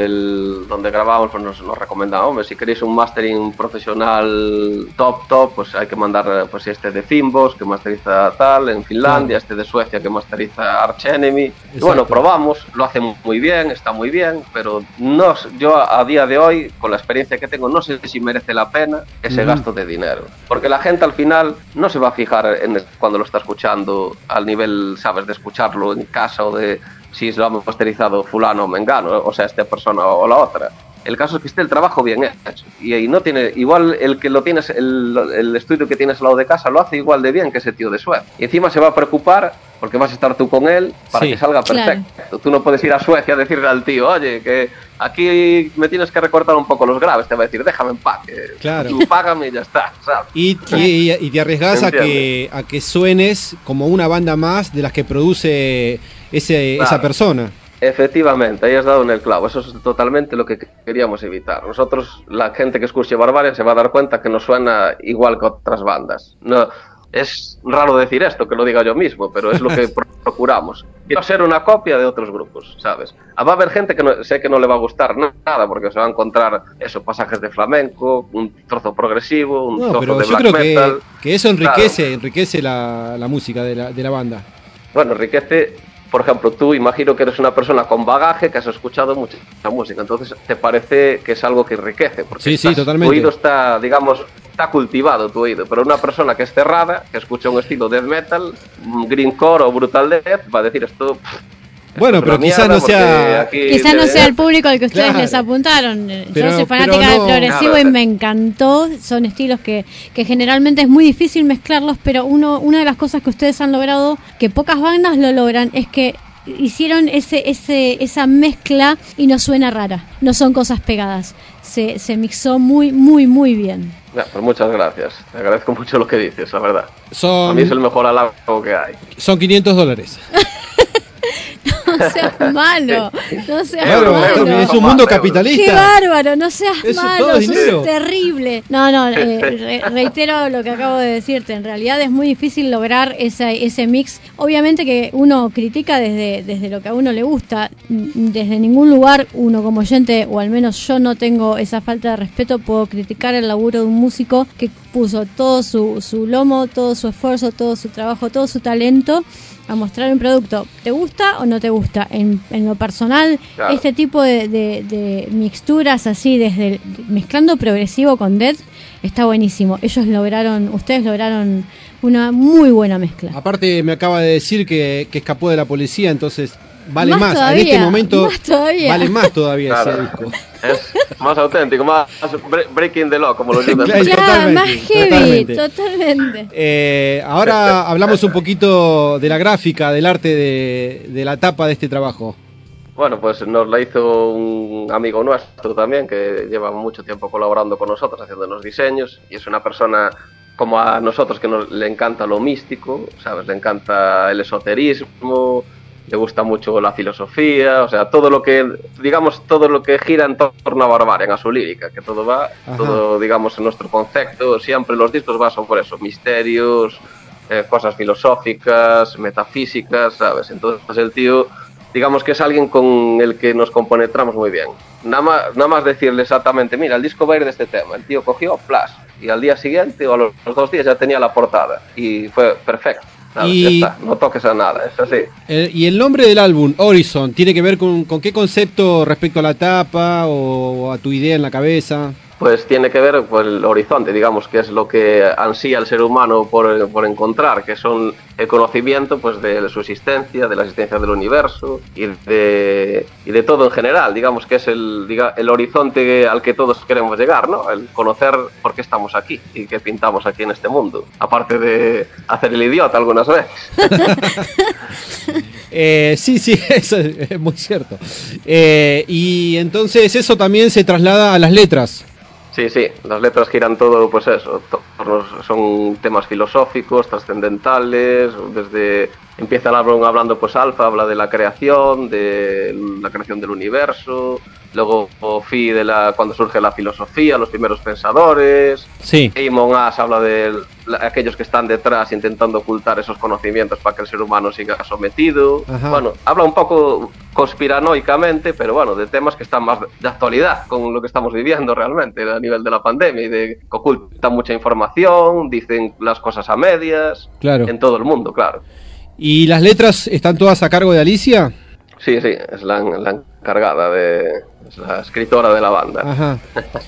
el, donde grabamos pues nos, nos recomendaban, hombre, si queréis un mastering profesional top top, pues hay que mandar pues este de Fimbos, que masteriza tal en Finlandia, claro. Este de Suecia que masteriza Arch Enemy. Y bueno, probamos, lo hace muy bien, está muy bien, pero no, yo a día de hoy, con la experiencia que tengo, no sé si merece la pena ese mm. gasto de dinero, porque la gente al final no se va a fijar en cuando lo está escuchando al nivel, sabes, de escucharlo en casa o de si lo ha masterizado fulano o mengano, o sea, esta persona o la otra. El caso es que esté el trabajo bien hecho y, y no tiene, igual el que lo tienes, el, el estudio que tienes al lado de casa lo hace igual de bien que ese tío de Suecia. Y encima se va a preocupar porque vas a estar tú con él para sí, que salga perfecto. Claro. Tú no puedes ir a Suecia a decirle al tío, oye, que aquí me tienes que recortar un poco los graves. Te va a decir, déjame en paz, que claro. Tú págame y ya está, ¿sabes? Y, y, y te arriesgas a que, a que suenes como una banda más de las que produce ese, claro. esa persona. Efectivamente, ahí has dado en el clavo. Eso es totalmente lo que queríamos evitar. Nosotros, la gente que escuche Barbarian se va a dar cuenta que no suena igual que otras bandas. No, es raro decir esto, que lo diga yo mismo, pero es lo que procuramos. Quiero ser una copia de otros grupos, ¿sabes? Va a haber gente que no, sé que no le va a gustar nada, porque se va a encontrar eso, pasajes de flamenco, un trozo progresivo, un no, trozo pero de yo black creo metal. Que, que eso enriquece, claro. enriquece la, la música de la, de la banda. Bueno, enriquece. Por ejemplo, tú imagino que eres una persona con bagaje, que has escuchado mucha música, entonces te parece que es algo que enriquece, porque sí, estás, sí, totalmente. Tu oído está, digamos, está cultivado tu oído, pero una persona que es cerrada, que escucha un estilo death metal, greencore o brutal death, va a decir esto... Pff, bueno, pero quizás no sea quizás no sea el público al que ustedes claro. les apuntaron. Pero, Yo soy fanática no, del progresivo claro. y me encantó. Son estilos que, que generalmente es muy difícil mezclarlos, pero uno una de las cosas que ustedes han logrado, que pocas bandas lo logran, es que hicieron ese ese esa mezcla y no suena rara. No son cosas pegadas. Se, se mixó muy, muy, muy bien. Ya, pues muchas gracias. Te agradezco mucho lo que dices, la verdad. Son... A mí es el mejor halago que hay. Son quinientos dólares. No seas malo, no seas claro, malo. Es un mundo capitalista. Qué bárbaro, no seas Eso malo, sos terrible. No, no, eh, re reitero lo que acabo de decirte. En realidad es muy difícil lograr ese, ese mix. Obviamente que uno critica desde, desde lo que a uno le gusta. Desde ningún lugar uno como oyente, o al menos yo no tengo esa falta de respeto, puedo criticar el laburo de un músico que puso todo su, su lomo, todo su esfuerzo, todo su trabajo, todo su talento a mostrar un producto. ¿Te gusta o no te gusta? En, en lo personal, claro. este tipo de, de, de mixturas así, desde el, mezclando progresivo con death, está buenísimo. Ellos lograron, ustedes lograron una muy buena mezcla. Aparte me acaba de decir que, que escapó de la policía, entonces vale más. más. Todavía, en este momento más vale más todavía claro. ese disco. Es más auténtico, más breaking the law, como lo llaman. Claro, ya, más heavy, totalmente. totalmente. Eh, ahora hablamos un poquito de la gráfica, del arte de, de la tapa de este trabajo. Bueno, pues nos la hizo un amigo nuestro también, que lleva mucho tiempo colaborando con nosotros, haciéndonos diseños, y es una persona como a nosotros que nos, le encanta lo místico, ¿sabes? Le encanta el esoterismo, le gusta mucho la filosofía, o sea, todo lo que, digamos, todo lo que gira en torno a Barbarian, a su lírica, que todo va, Ajá. todo, digamos, en nuestro concepto, siempre los discos van sobre eso, misterios, eh, cosas filosóficas, metafísicas, ¿sabes? Entonces el tío, digamos que es alguien con el que nos compenetramos muy bien. Nada más, nada más decirle exactamente, mira, el disco va a ir de este tema, el tío cogió, flash, y al día siguiente, o a los, los dos días ya tenía la portada, y fue perfecto. Nada, y ya está, no toques a nada, es así. El, y el nombre del álbum, Horizon, ¿tiene que ver con, con qué concepto respecto a la tapa o a tu idea en la cabeza? Pues tiene que ver con pues, el horizonte, digamos, que es lo que ansía el ser humano por, por encontrar, que son el conocimiento pues de su existencia, de la existencia del universo y de, y de todo en general, digamos que es el, diga, el horizonte al que todos queremos llegar, ¿no? El conocer por qué estamos aquí y qué pintamos aquí en este mundo, aparte de hacer el idiota algunas veces. eh, sí, sí, eso es muy cierto. Eh, y entonces eso también se traslada a las letras. Sí, sí, las letras giran todo, pues eso, son temas filosóficos, trascendentales, desde empieza el álbum hablando, pues Alfa habla de la creación, de la creación del universo, luego Fi de la cuando surge la filosofía, los primeros pensadores, sí. Amon Ash habla de la, aquellos que están detrás intentando ocultar esos conocimientos para que el ser humano siga sometido. Ajá. Bueno, habla un poco conspiranoicamente, pero bueno, de temas que están más de actualidad con lo que estamos viviendo realmente a nivel de la pandemia y de que ocultan mucha información, dicen las cosas a medias, claro. En todo el mundo, claro. ¿Y las letras están todas a cargo de Alicia? Sí, sí, es la, la encargada, de, es la escritora de la banda. Ajá.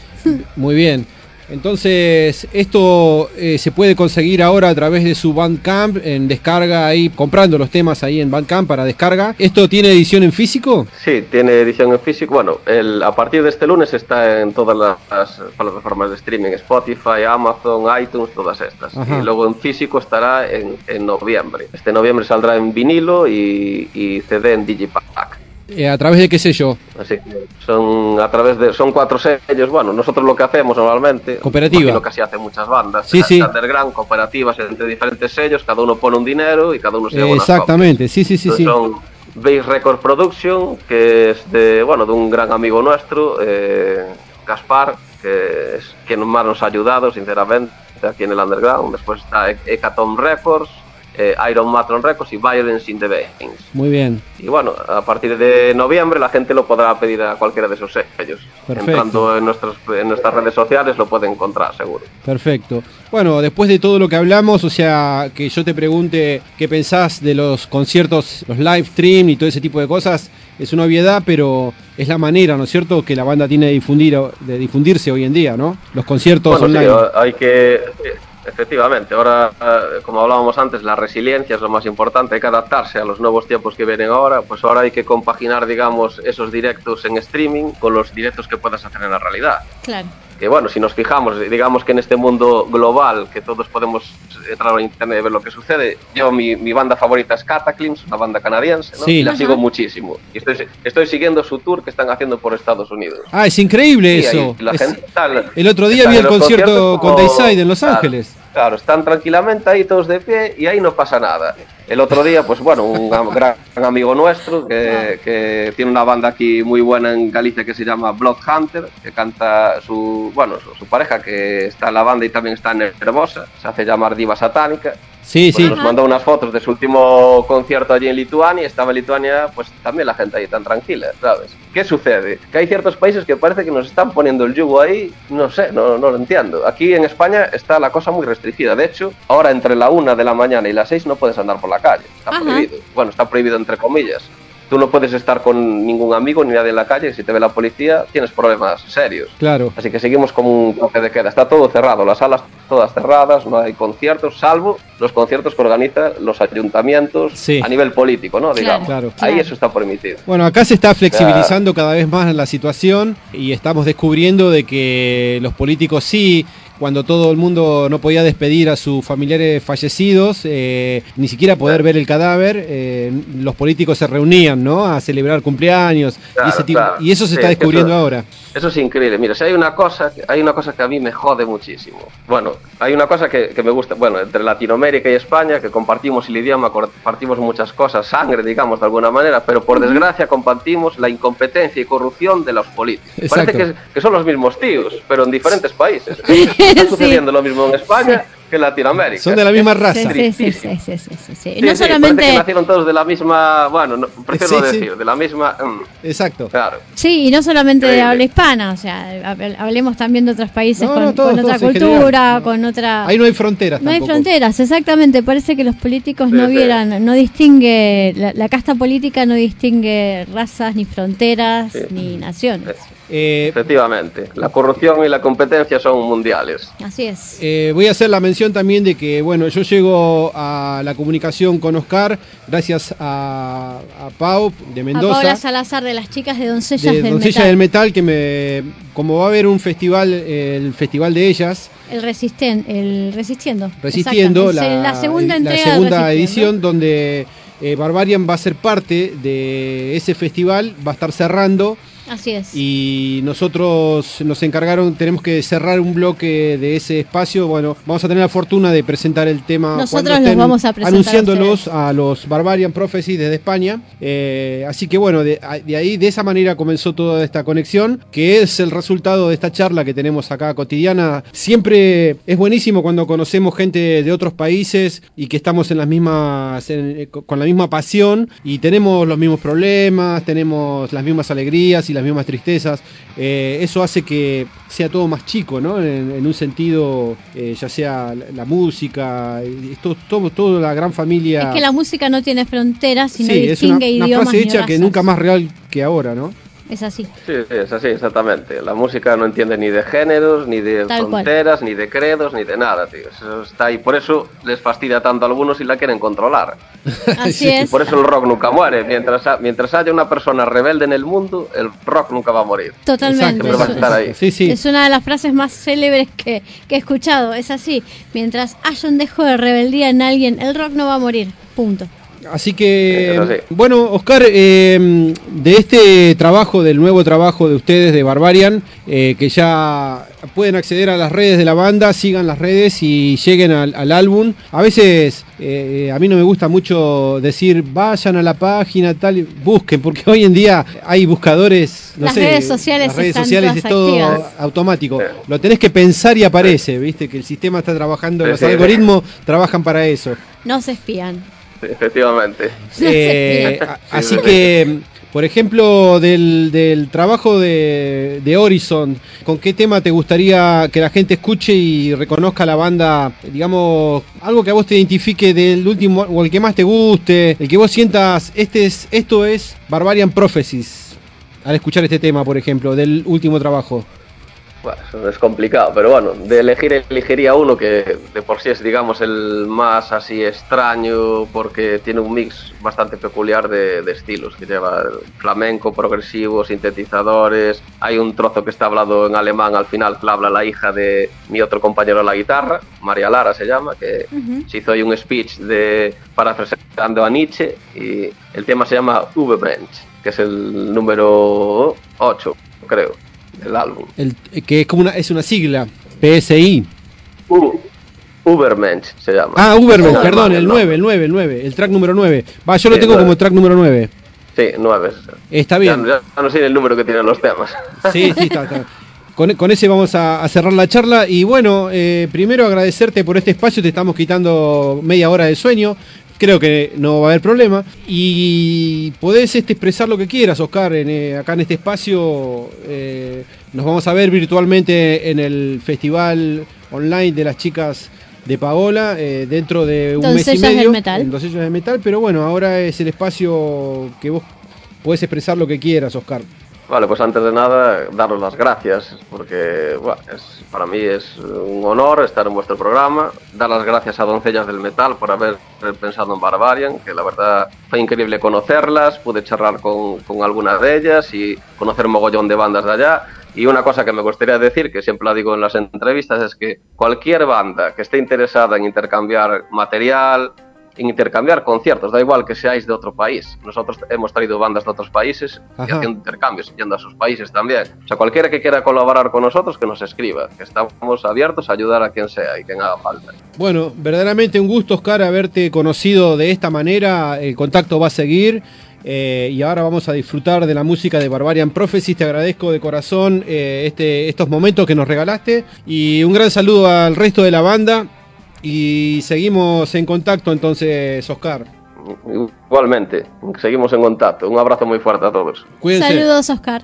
Muy bien. Entonces, esto eh, se puede conseguir ahora a través de su Bandcamp, en descarga ahí, comprando los temas ahí en Bandcamp para descarga. ¿Esto tiene edición en físico? Sí, tiene edición en físico. Bueno, el, a partir de este lunes está en todas las plataformas de streaming, Spotify, Amazon, iTunes, todas estas. Ajá. Y luego en físico estará en, en noviembre. Este noviembre saldrá en vinilo y, y C D en Digipack. Eh, ¿A través de qué sello? Así que son a través de son cuatro sellos. Bueno, nosotros lo que hacemos normalmente, cooperativa, lo que así hacen muchas bandas, sí, sí. Underground, cooperativas entre diferentes sellos, cada uno pone un dinero y cada uno se lleva eh, unas exactamente, copias. sí, sí, sí, Entonces sí. Son Base Record Production, que es de bueno de un gran amigo nuestro, eh, Gaspar, que es quien más nos ha ayudado sinceramente aquí en el Underground. Después está Hecatomb Records, Eh, Iron Matron Records y Violence in the Veins. Muy bien. Y bueno, a partir de noviembre la gente lo podrá pedir a cualquiera de esos sellos. Perfecto. Entrando en, nuestros, en nuestras redes sociales lo puede encontrar seguro. Perfecto. Bueno, después de todo lo que hablamos, o sea, que yo te pregunte qué pensás de los conciertos, los live stream y todo ese tipo de cosas, es una obviedad, pero es la manera, ¿no es cierto?, que la banda tiene de, difundir, de difundirse hoy en día, ¿no? Los conciertos bueno, online. Sí, hay que... Efectivamente, ahora, como hablábamos antes, la resiliencia es lo más importante, hay que adaptarse a los nuevos tiempos que vienen ahora, pues ahora hay que compaginar, digamos, esos directos en streaming con los directos que puedas hacer en la realidad. Claro. Que bueno, si nos fijamos, digamos que en este mundo global, que todos podemos entrar en internet y ver lo que sucede, yo, mi, mi banda favorita es Cataclysm, una banda canadiense, ¿no? Sí. Y la sigo muchísimo. Y estoy, estoy siguiendo su tour que están haciendo por Estados Unidos. Ah, es increíble sí, eso. La es, gente tal, el otro día vi el concierto con Dayside en Los Ángeles. Claro, claro, están tranquilamente ahí todos de pie y ahí no pasa nada. El otro día, pues bueno, un gran amigo nuestro que, que tiene una banda aquí muy buena en Galicia que se llama Bloodhunter, que canta su, bueno, su, su pareja que está en la banda y también está nervosa, se hace llamar Diva Satánica. Sí, pues sí. Nos mandó unas fotos de su último concierto allí en Lituania y estaba en Lituania, pues también la gente ahí tan tranquila, ¿sabes? ¿Qué sucede? Que hay ciertos países que parece que nos están poniendo el yugo ahí, no sé, no, no lo entiendo. Aquí en España está la cosa muy restringida, de hecho, ahora entre la una de la mañana y las seis no puedes andar por la calle, está Ajá. prohibido. Bueno, está prohibido entre comillas. Tú no puedes estar con ningún amigo ni nadie en la calle, si te ve la policía tienes problemas serios. Claro. Así que seguimos con un toque de queda, está todo cerrado, las salas todas cerradas, no hay conciertos, salvo los conciertos que organizan los ayuntamientos sí. a nivel político, ¿no? Digamos. Claro, claro. Ahí claro. eso está permitido. Bueno, acá se está flexibilizando cada vez más la situación y estamos descubriendo de que los políticos sí, cuando todo el mundo no podía despedir a sus familiares fallecidos, eh, ni siquiera poder ver el cadáver, eh, los políticos se reunían, ¿no?, a celebrar cumpleaños, claro, y, ese tipo, claro. y eso se sí, está descubriendo eso, ahora. Eso es increíble. Mira, si hay una cosa, hay una cosa que a mí me jode muchísimo. Bueno, hay una cosa que, que me gusta, bueno, entre Latinoamérica y España, que compartimos el idioma, compartimos muchas cosas, sangre, digamos, de alguna manera, pero por desgracia compartimos la incompetencia y corrupción de los políticos. Exacto. Parece que, que son los mismos tíos, pero en diferentes países. Está sucediendo sí. lo mismo en España sí. que en Latinoamérica. Son de la misma raza. Sí, sí, sí, sí, sí, sí, sí, sí. sí no sí, solamente... Parece que nacieron todos de la misma, bueno, no, prefiero sí, no decir, sí. de la misma... Mm, Exacto. Claro. Sí, y no solamente Increíble. de habla hispana, o sea, hablemos también de otros países no, con, no, todos, con otra todos, cultura, no. con otra... Ahí no hay fronteras No tampoco. hay fronteras, exactamente. Parece que los políticos sí, no sí. vieran, no distingue, la, la casta política no distingue razas, ni fronteras, sí. ni naciones. Sí. Eh, Efectivamente, la corrupción y la competencia son mundiales. Así es. Eh, voy a hacer la mención también de que, bueno, yo llego a la comunicación con Oscar gracias a, a Pau de Mendoza. A Paula Salazar de las chicas de Doncellas de del Doncellas Metal. del Metal, que me, como va a haber un festival, el festival de ellas. El resisten, el Resistiendo. Resistiendo, la, la segunda entrega la segunda del edición donde eh, Barbarian va a ser parte de ese festival, va a estar cerrando. Así es. Y nosotros nos encargaron, tenemos que cerrar un bloque de ese espacio. Bueno, vamos a tener la fortuna de presentar el tema. Nosotros los vamos a presentar anunciándolos a, a los Barbarian Prophecies desde España. Eh, así que bueno, de, de ahí, de esa manera comenzó toda esta conexión, que es el resultado de esta charla que tenemos acá cotidiana. Siempre es buenísimo cuando conocemos gente de otros países y que estamos en las mismas, en, con la misma pasión y tenemos los mismos problemas, tenemos las mismas alegrías y las mismas tristezas. Eh, eso hace que sea todo más chico, ¿no? En, en un sentido, eh, ya sea la, la música, esto, todo, toda la gran familia. Es que la música no tiene fronteras, sino sí, distingue es una, idiomas. Una frase hecha razas. que nunca más real que ahora, ¿no? Es así. Sí, sí, es así, exactamente. La música no entiende ni de géneros, ni de Tal fronteras, cual. ni de credos, ni de nada, tío. Eso está ahí. Por eso les fastidia tanto a algunos y la quieren controlar. Así Sí. es. Por eso el rock nunca muere. Mientras, ha- mientras haya una persona rebelde en el mundo, el rock nunca va a morir. Totalmente. Siempre va a estar ahí. Sí, sí. Es una de las frases más célebres que, que he escuchado. Es así. Mientras haya un dejo de rebeldía en alguien, el rock no va a morir. Punto. Así que, Sí, eso sí. bueno, Oscar, eh, de este trabajo, del nuevo trabajo de ustedes de Barbarian, eh, que ya pueden acceder a las redes de la banda, sigan las redes y lleguen al, al álbum. A veces eh, a mí no me gusta mucho decir vayan a la página, tal, y busquen, porque hoy en día hay buscadores, no Las sé, redes sociales las redes están sociales es todas todo activas. automático. Sí. Lo tenés que pensar y aparece, viste, que el sistema está trabajando, Sí, los sí. algoritmos trabajan para eso. No se espían. Sí, efectivamente. Eh, a- así que, por ejemplo, del, del trabajo de, de Horizon, ¿con qué tema te gustaría que la gente escuche y reconozca a la banda? Digamos, algo que a vos te identifique del último, o el que más te guste, el que vos sientas, este es, esto es Barbarian Prophecies, al escuchar este tema, por ejemplo, del último trabajo. Bueno, eso es complicado, pero bueno, de elegir elegiría uno que de por sí es, digamos, el más así extraño, porque tiene un mix bastante peculiar de, de estilos, que lleva flamenco, progresivo, sintetizadores. Hay un trozo que está hablado en alemán al final, que habla la hija de mi otro compañero de la guitarra, María Lara se llama, que Ujú. se hizo ahí un speech de parafraseando a Nietzsche, y el tema se llama Übermensch, que es el número ocho, creo, del álbum. El, que es como una, es una sigla, P S I. U- Ubermensch se llama. Ah, Uberman, No, perdón, no, el no. nueve, el nueve, el nueve, el track número nueve. Va, yo lo Sí, tengo nueve. como track número nueve. Sí, nueve. Está bien. Ya, ya no sé el número que tienen los temas. Sí, sí, está, está. Con, con ese vamos a, a cerrar la charla. Y bueno, eh, primero agradecerte por este espacio. Te estamos quitando media hora de sueño. Creo que no va a haber problema. Y podés este, expresar lo que quieras, Oscar, en, eh, acá en este espacio. Eh, nos vamos a ver virtualmente en el festival online de las chicas de Paola, eh, dentro de un mes y Doncellas del medio. Metal. En Doncellas del Metal. Pero bueno, ahora es el espacio que vos podés expresar lo que quieras, Oscar. Vale, pues antes de nada, daros las gracias, porque bueno, es, para mí es un honor estar en vuestro programa. Dar las gracias a Doncellas del Metal por haber pensado en Barbarian, que la verdad fue increíble conocerlas, pude charlar con, con algunas de ellas y conocer un mogollón de bandas de allá. Y una cosa que me gustaría decir, que siempre la digo en las entrevistas, es que cualquier banda que esté interesada en intercambiar material, en intercambiar conciertos, da igual que seáis de otro país. Nosotros hemos traído bandas de otros países y Ajá. haciendo intercambios, yendo a sus países también. O sea, cualquiera que quiera colaborar con nosotros, que nos escriba, que estamos abiertos a ayudar a quien sea y quien haga falta. Bueno, verdaderamente un gusto, Oscar, haberte conocido de esta manera. El contacto va a seguir. Eh, y ahora vamos a disfrutar de la música de Barbarian Prophecies. Te agradezco de corazón eh, este, estos momentos que nos regalaste. Y un gran saludo al resto de la banda. Y seguimos en contacto entonces, Oscar. Igualmente, seguimos en contacto. Un abrazo muy fuerte a todos. Cuídense. Saludos, Oscar.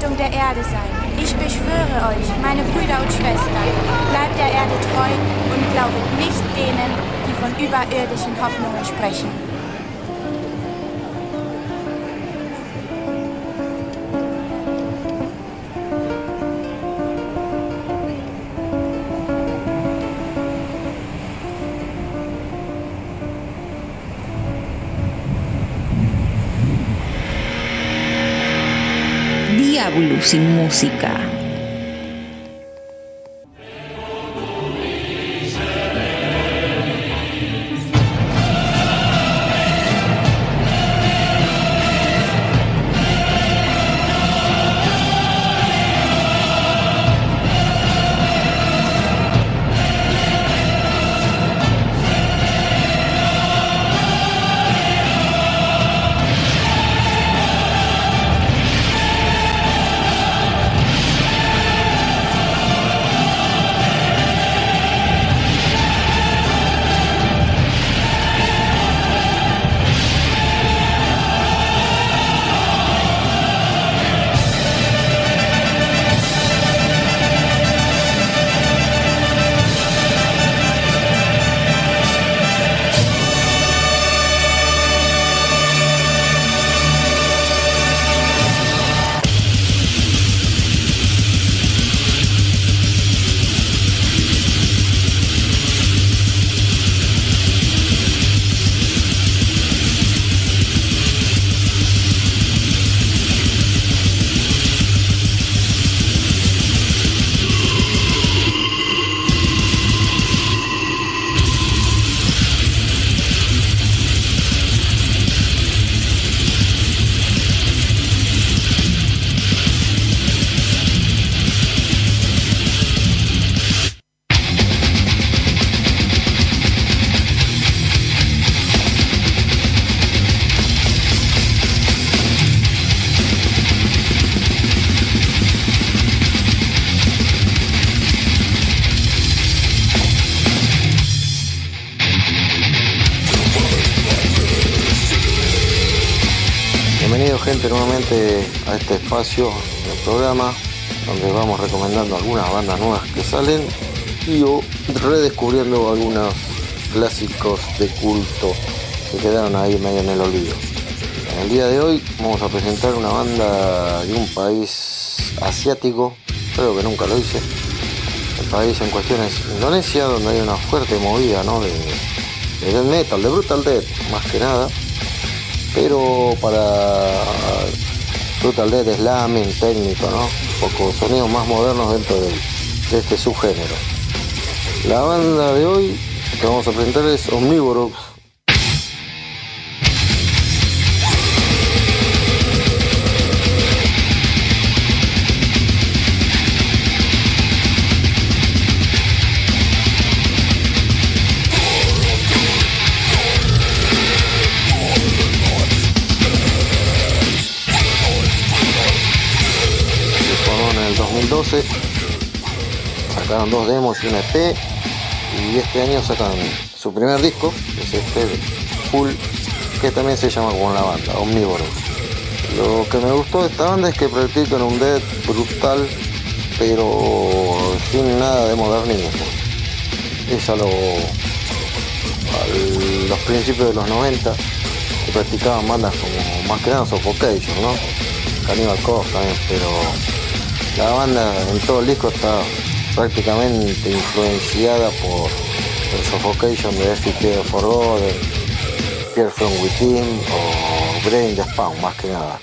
Rettung der Erde sein. Ich beschwöre euch, meine Brüder und Schwestern, bleibt der Erde treu und glaubet nicht denen, die von überirdischen Hoffnungen sprechen. Diablo sin música. Gente, nuevamente a este espacio del programa donde vamos recomendando algunas bandas nuevas que salen y o redescubriendo algunos clásicos de culto que quedaron ahí medio en el olvido. En el día de hoy vamos a presentar una banda de un país asiático, creo que nunca lo hice. El país en cuestión es Indonesia, donde hay una fuerte movida, ¿no? de, de death metal, de brutal death más que nada. Pero para brutal death, slamming, técnico, ¿no? Un poco sonidos más modernos dentro de, de este subgénero. La banda de hoy que vamos a presentar es Omnivorous. doce sacaron dos demos y un E P y este año sacan su primer disco, que es este Full, que también se llama como la banda, Omnivorous. Lo que me gustó de esta banda es que practican un death brutal pero sin nada de modernismo. Es a, lo, a los principios de los noventa que practicaban bandas como más que nada Suffocation, ¿no? Cannibal Corpse también, pero la banda en todo el disco está prácticamente influenciada por el Suffocation de F T for God, Fear from Within o Brain the Spawn, más que nada.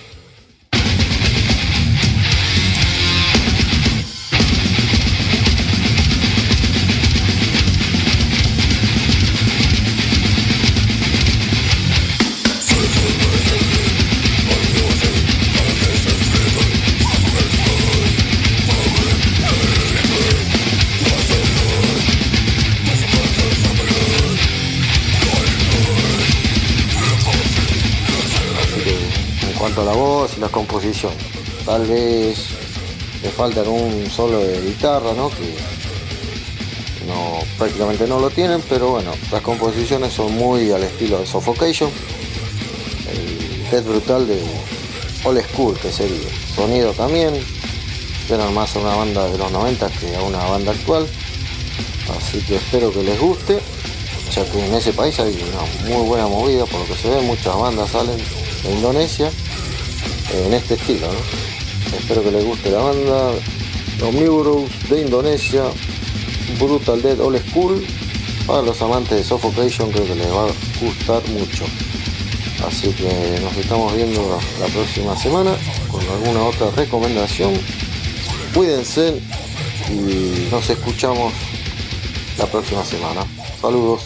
A la voz y la composición, tal vez le faltan un solo de guitarra, ¿no? Que no, prácticamente no lo tienen, pero bueno, las composiciones son muy al estilo de Suffocation, el death brutal de old school que sería. sonido también. Suenan más a una banda de los noventa que a una banda actual. Así que espero que les guste, ya que en ese país hay una muy buena movida, por lo que se ve, muchas bandas salen de Indonesia eh, en este estilo, ¿no? Espero que les guste la banda Omnivorous de Indonesia, Brutal Death Old School. Para los amantes de Suffocation creo que les va a gustar mucho. Así que nos estamos viendo la próxima semana con alguna otra recomendación. Cuídense y nos escuchamos la próxima semana. Saludos.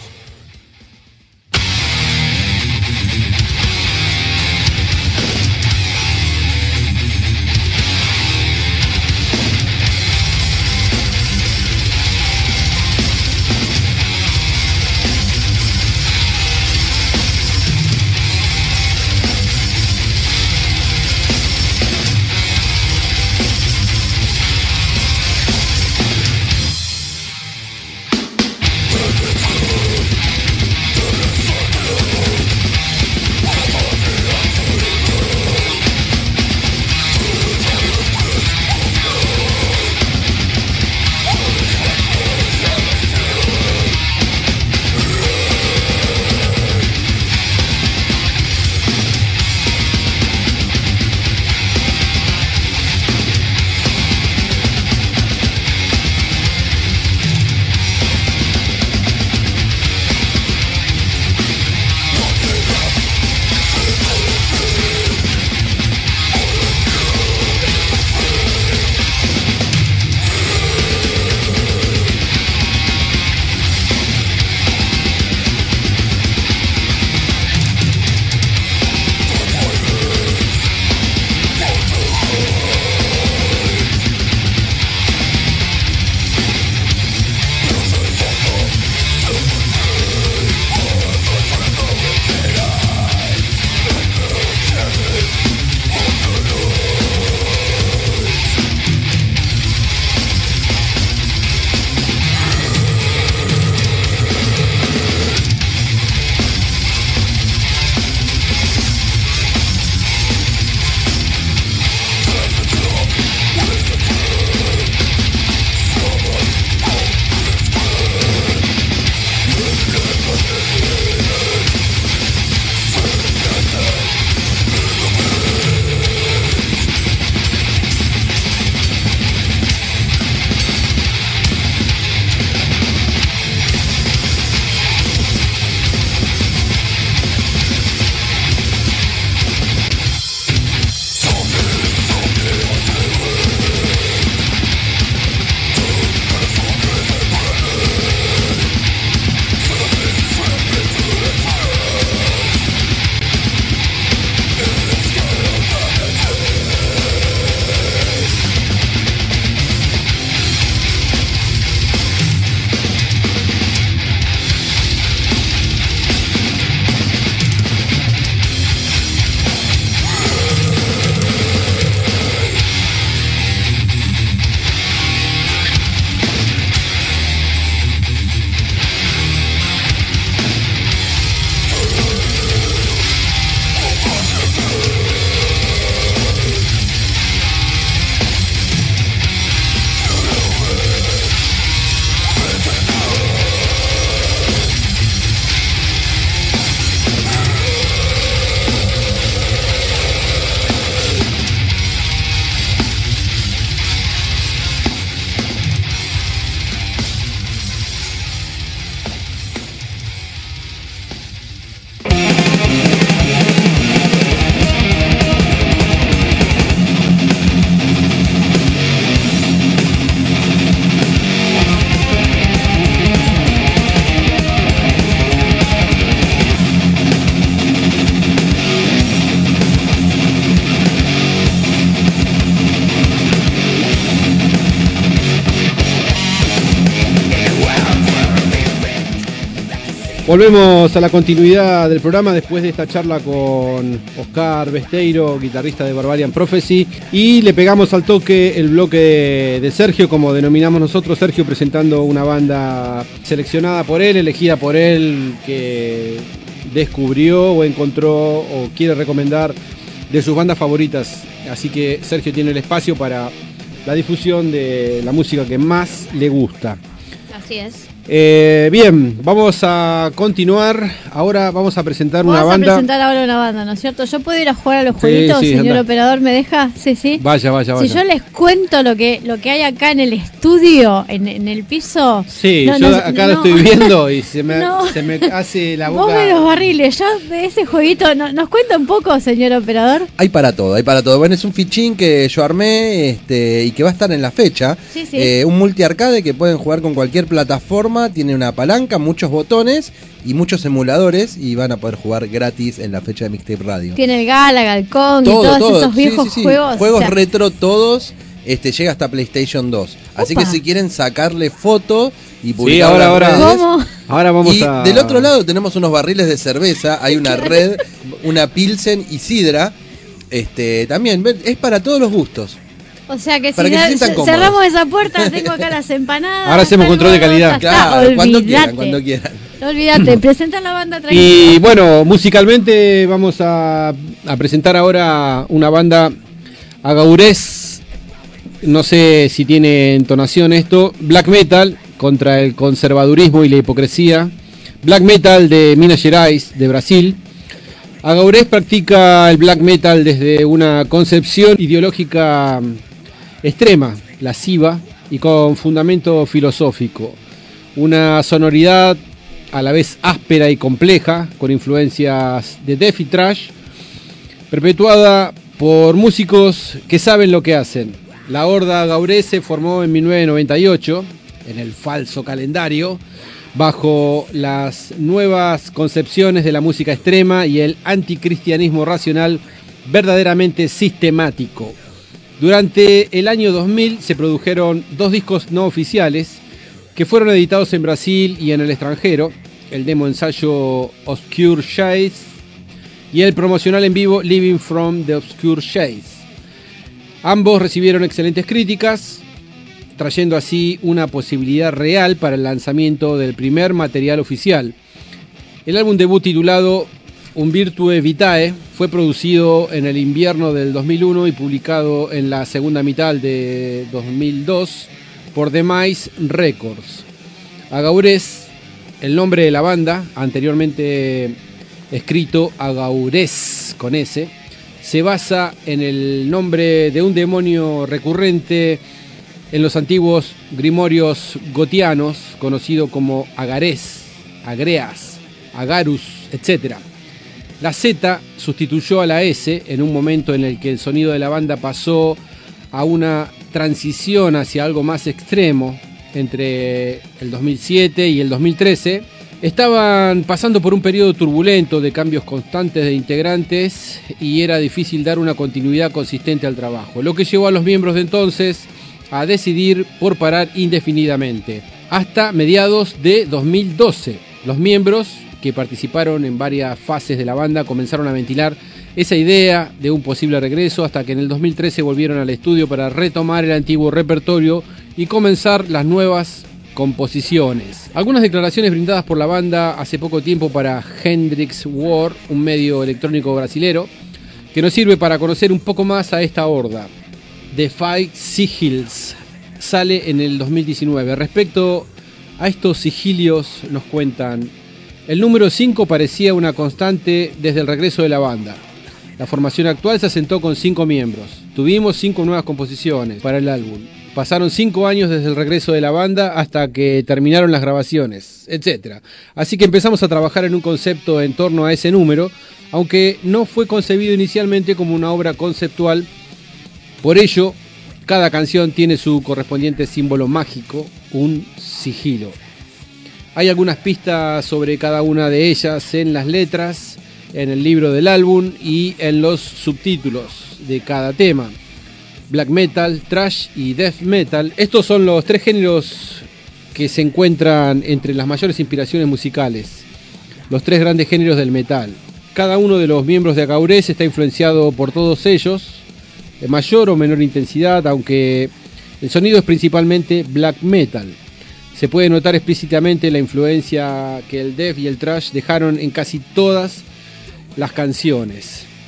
Volvemos a la continuidad del programa después de esta charla con Oscar Besteiro, guitarrista de Barbarian Prophecy, y le pegamos al toque el bloque de, de Sergio, como denominamos nosotros, Sergio presentando una banda seleccionada por él, elegida por él, que descubrió o encontró o quiere recomendar de sus bandas favoritas. Así que Sergio tiene el espacio para la difusión de la música que más le gusta. Así es. Eh, bien, vamos a continuar. Ahora vamos a presentar una Vamos banda. a presentar ahora una banda, ¿no es cierto? ¿Yo puedo ir a jugar a los jueguitos, sí, señor anda. operador? ¿Me deja? Sí, sí. Vaya, vaya, vaya. Si yo les cuento lo que lo que hay acá en el estudio, en, en el piso. Sí, no, yo no, acá no. lo estoy viendo y se me, No. se me hace la Vos boca. me los barriles, yo de ese jueguito, ¿no- ¿nos cuenta un poco, señor operador? Hay para todo, hay para todo. Bueno, es un fichín que yo armé este, y que va a estar en la fecha. Sí, sí. Eh, un multi-arcade que pueden jugar con cualquier plataforma. Tiene una palanca, muchos botones y muchos emuladores. Y van a poder jugar gratis en la fecha de Mixtape Radio. Tiene el Galaga, el Kong Todo, y todos todo. esos Sí, viejos sí, sí. juegos. Juegos o sea, retro todos. Este, llega hasta PlayStation dos. Así Opa. que si quieren sacarle foto y Sí, publicarla ahora, en ahora. redes. ¿Cómo? Ahora vamos Y a. del otro lado tenemos unos barriles de cerveza, hay una red, una Pilsen y sidra. Este, también ven, es para todos los gustos. O sea que Para si que se ya- sientan ce- cómodos. cerramos esa puerta, tengo acá las empanadas. Ahora hacemos está el control de gordo, calidad. ya está, Claro, cuando quieran, olvídate. cuando quieran. No olvídate, presenta la banda Y tranquila. bueno, musicalmente vamos a, a presentar ahora una banda agaurés. No sé si tiene entonación esto. Black metal contra el conservadurismo y la hipocresía. Black metal de Minas Gerais, de Brasil. Agaurés practica el black metal desde una concepción ideológica extrema, lasciva y con fundamento filosófico. Una sonoridad a la vez áspera y compleja, con influencias de death y thrash, perpetuada por músicos que saben lo que hacen. La Horda Agaurés se formó en mil novecientos noventa y ocho, en el falso calendario, bajo las nuevas concepciones de la música extrema y el anticristianismo racional verdaderamente sistemático. Durante el año dos mil se produjeron dos discos no oficiales que fueron editados en Brasil y en el extranjero, el demo ensayo Obscure Shades y el promocional en vivo Living from the Obscure Shades. Ambos recibieron excelentes críticas, trayendo así una posibilidad real para el lanzamiento del primer material oficial. El álbum debut titulado Un Virtue Vitae fue producido en el invierno del dos mil uno y publicado en la segunda mitad de dos mil dos por Demise Records. Agaurés, el nombre de la banda, anteriormente escrito Agaurés con S, se basa en el nombre de un demonio recurrente en los antiguos grimorios gotianos, conocido como Agarés, Agreas, Agarus, etcétera. La Z sustituyó a la S en un momento en el que el sonido de la banda pasó a una transición hacia algo más extremo entre el dos mil siete y el dos mil trece. Estaban pasando por un periodo turbulento de cambios constantes de integrantes y era difícil dar una continuidad consistente al trabajo, lo que llevó a los miembros de entonces a decidir por parar indefinidamente. Hasta mediados de dos mil doce, los miembros que participaron en varias fases de la banda comenzaron a ventilar esa idea de un posible regreso, hasta que en el dos mil trece volvieron al estudio para retomar el antiguo repertorio y comenzar las nuevas composiciones. Algunas declaraciones brindadas por la banda hace poco tiempo para Hendrix War, un medio electrónico brasilero, que nos sirve para conocer un poco más a esta horda. The Five Sigils sale en el dos mil diecinueve. Respecto a estos sigilios nos cuentan: el número cinco parecía una constante desde el regreso de la banda. La formación actual se asentó con cinco miembros. Tuvimos cinco nuevas composiciones para el álbum. Pasaron cinco años desde el regreso de la banda hasta que terminaron las grabaciones, etcétera. Así que empezamos a trabajar en un concepto en torno a ese número, aunque no fue concebido inicialmente como una obra conceptual. Por ello, cada canción tiene su correspondiente símbolo mágico, un sigilo. Hay algunas pistas sobre cada una de ellas en las letras, en el libro del álbum y en los subtítulos de cada tema. Black metal, thrash y death metal. Estos son los tres géneros que se encuentran entre las mayores inspiraciones musicales, los tres grandes géneros del metal. Cada uno de los miembros de Agaurés está influenciado por todos ellos, de mayor o menor intensidad, aunque el sonido es principalmente black metal. Se puede notar explícitamente la influencia que el death y el thrash dejaron en casi todas las canciones.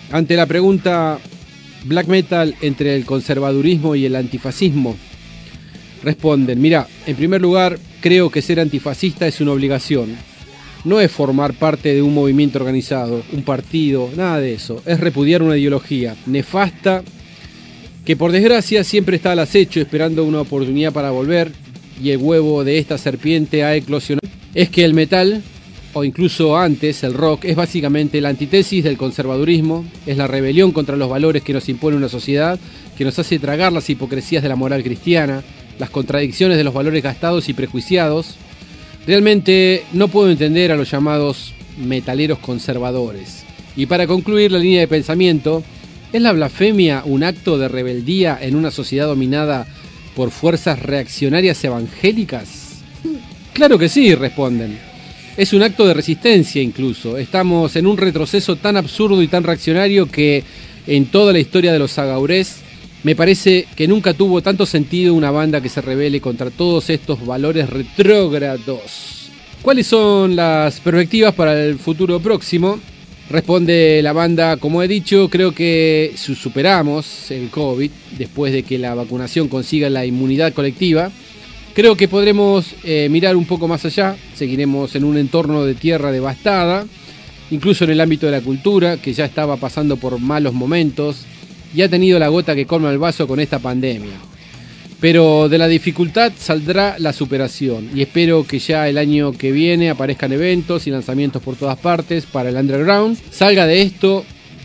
Ante la pregunta black metal entre el conservadurismo y el antifascismo, responden: mira, en primer lugar, creo que ser antifascista es una obligación. No es formar parte de un movimiento organizado, un partido, nada de eso. Es repudiar una ideología nefasta que por desgracia siempre está al acecho esperando una oportunidad para volver, y el huevo de esta serpiente ha eclosionado. Es que el metal, o incluso antes el rock, es básicamente la antítesis del conservadurismo, es la rebelión contra los valores que nos impone una sociedad, que nos hace tragar las hipocresías de la moral cristiana, las contradicciones de los valores gastados y prejuiciados. Realmente no puedo entender a los llamados metaleros conservadores. Y para concluir la línea de pensamiento, ¿es la blasfemia un acto de rebeldía en una sociedad dominada por fuerzas reaccionarias evangélicas? Claro que sí, responden. Es un acto de resistencia incluso. Estamos en un retroceso tan absurdo y tan reaccionario que en toda la historia de los agaurés me parece que nunca tuvo tanto sentido una banda que se rebele contra todos estos valores retrógrados. ¿Cuáles son las perspectivas para el futuro próximo? Responde la banda: como he dicho, creo que superamos el COVID después de que la vacunación consiga la inmunidad colectiva. Creo que podremos eh, mirar un poco más allá, seguiremos en un entorno de tierra devastada, incluso en el ámbito de la cultura, que ya estaba pasando por malos momentos y ha tenido la gota que colma el vaso con esta pandemia. Pero de la dificultad saldrá la superación, y espero que ya el año que viene aparezcan eventos y lanzamientos por todas partes para el underground. Salga de esto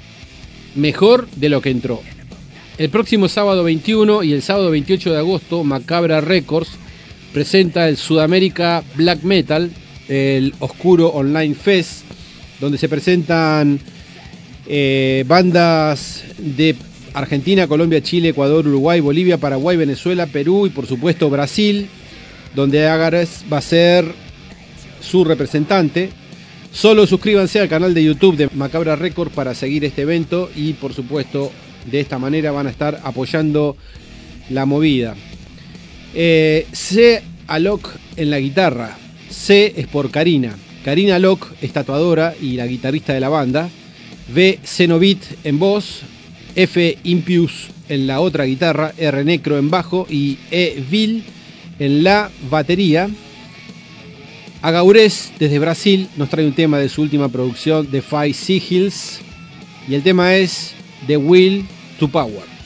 mejor de lo que entró. El próximo sábado veintiuno y el sábado veintiocho de agosto, Macabra Records presenta el Sudamérica Black Metal, el Oscuro Online Fest, donde se presentan eh, bandas de Argentina, Colombia, Chile, Ecuador, Uruguay, Bolivia, Paraguay, Venezuela, Perú y por supuesto Brasil, donde Agares va a ser su representante. Solo suscríbanse al canal de YouTube de Macabra Records para seguir este evento y por supuesto de esta manera van a estar apoyando la movida. Eh, C. Alok en la guitarra. C es por Karina. Karina Alok es tatuadora y la guitarrista de la banda. B. Cenobit en voz. F. Impius en la otra guitarra. R. Necro en bajo. Y E. Vil en la batería. Agaurés desde Brasil nos trae un tema de su última producción, The Five Sigils. Y el tema es The Will to Power.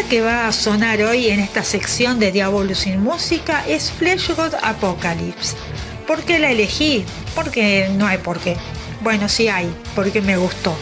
que va a sonar hoy en esta sección de Diablo sin Música es Flesh God Apocalypse. ¿Por qué la elegí? Porque no hay por qué. Bueno, sí hay, porque me gustó.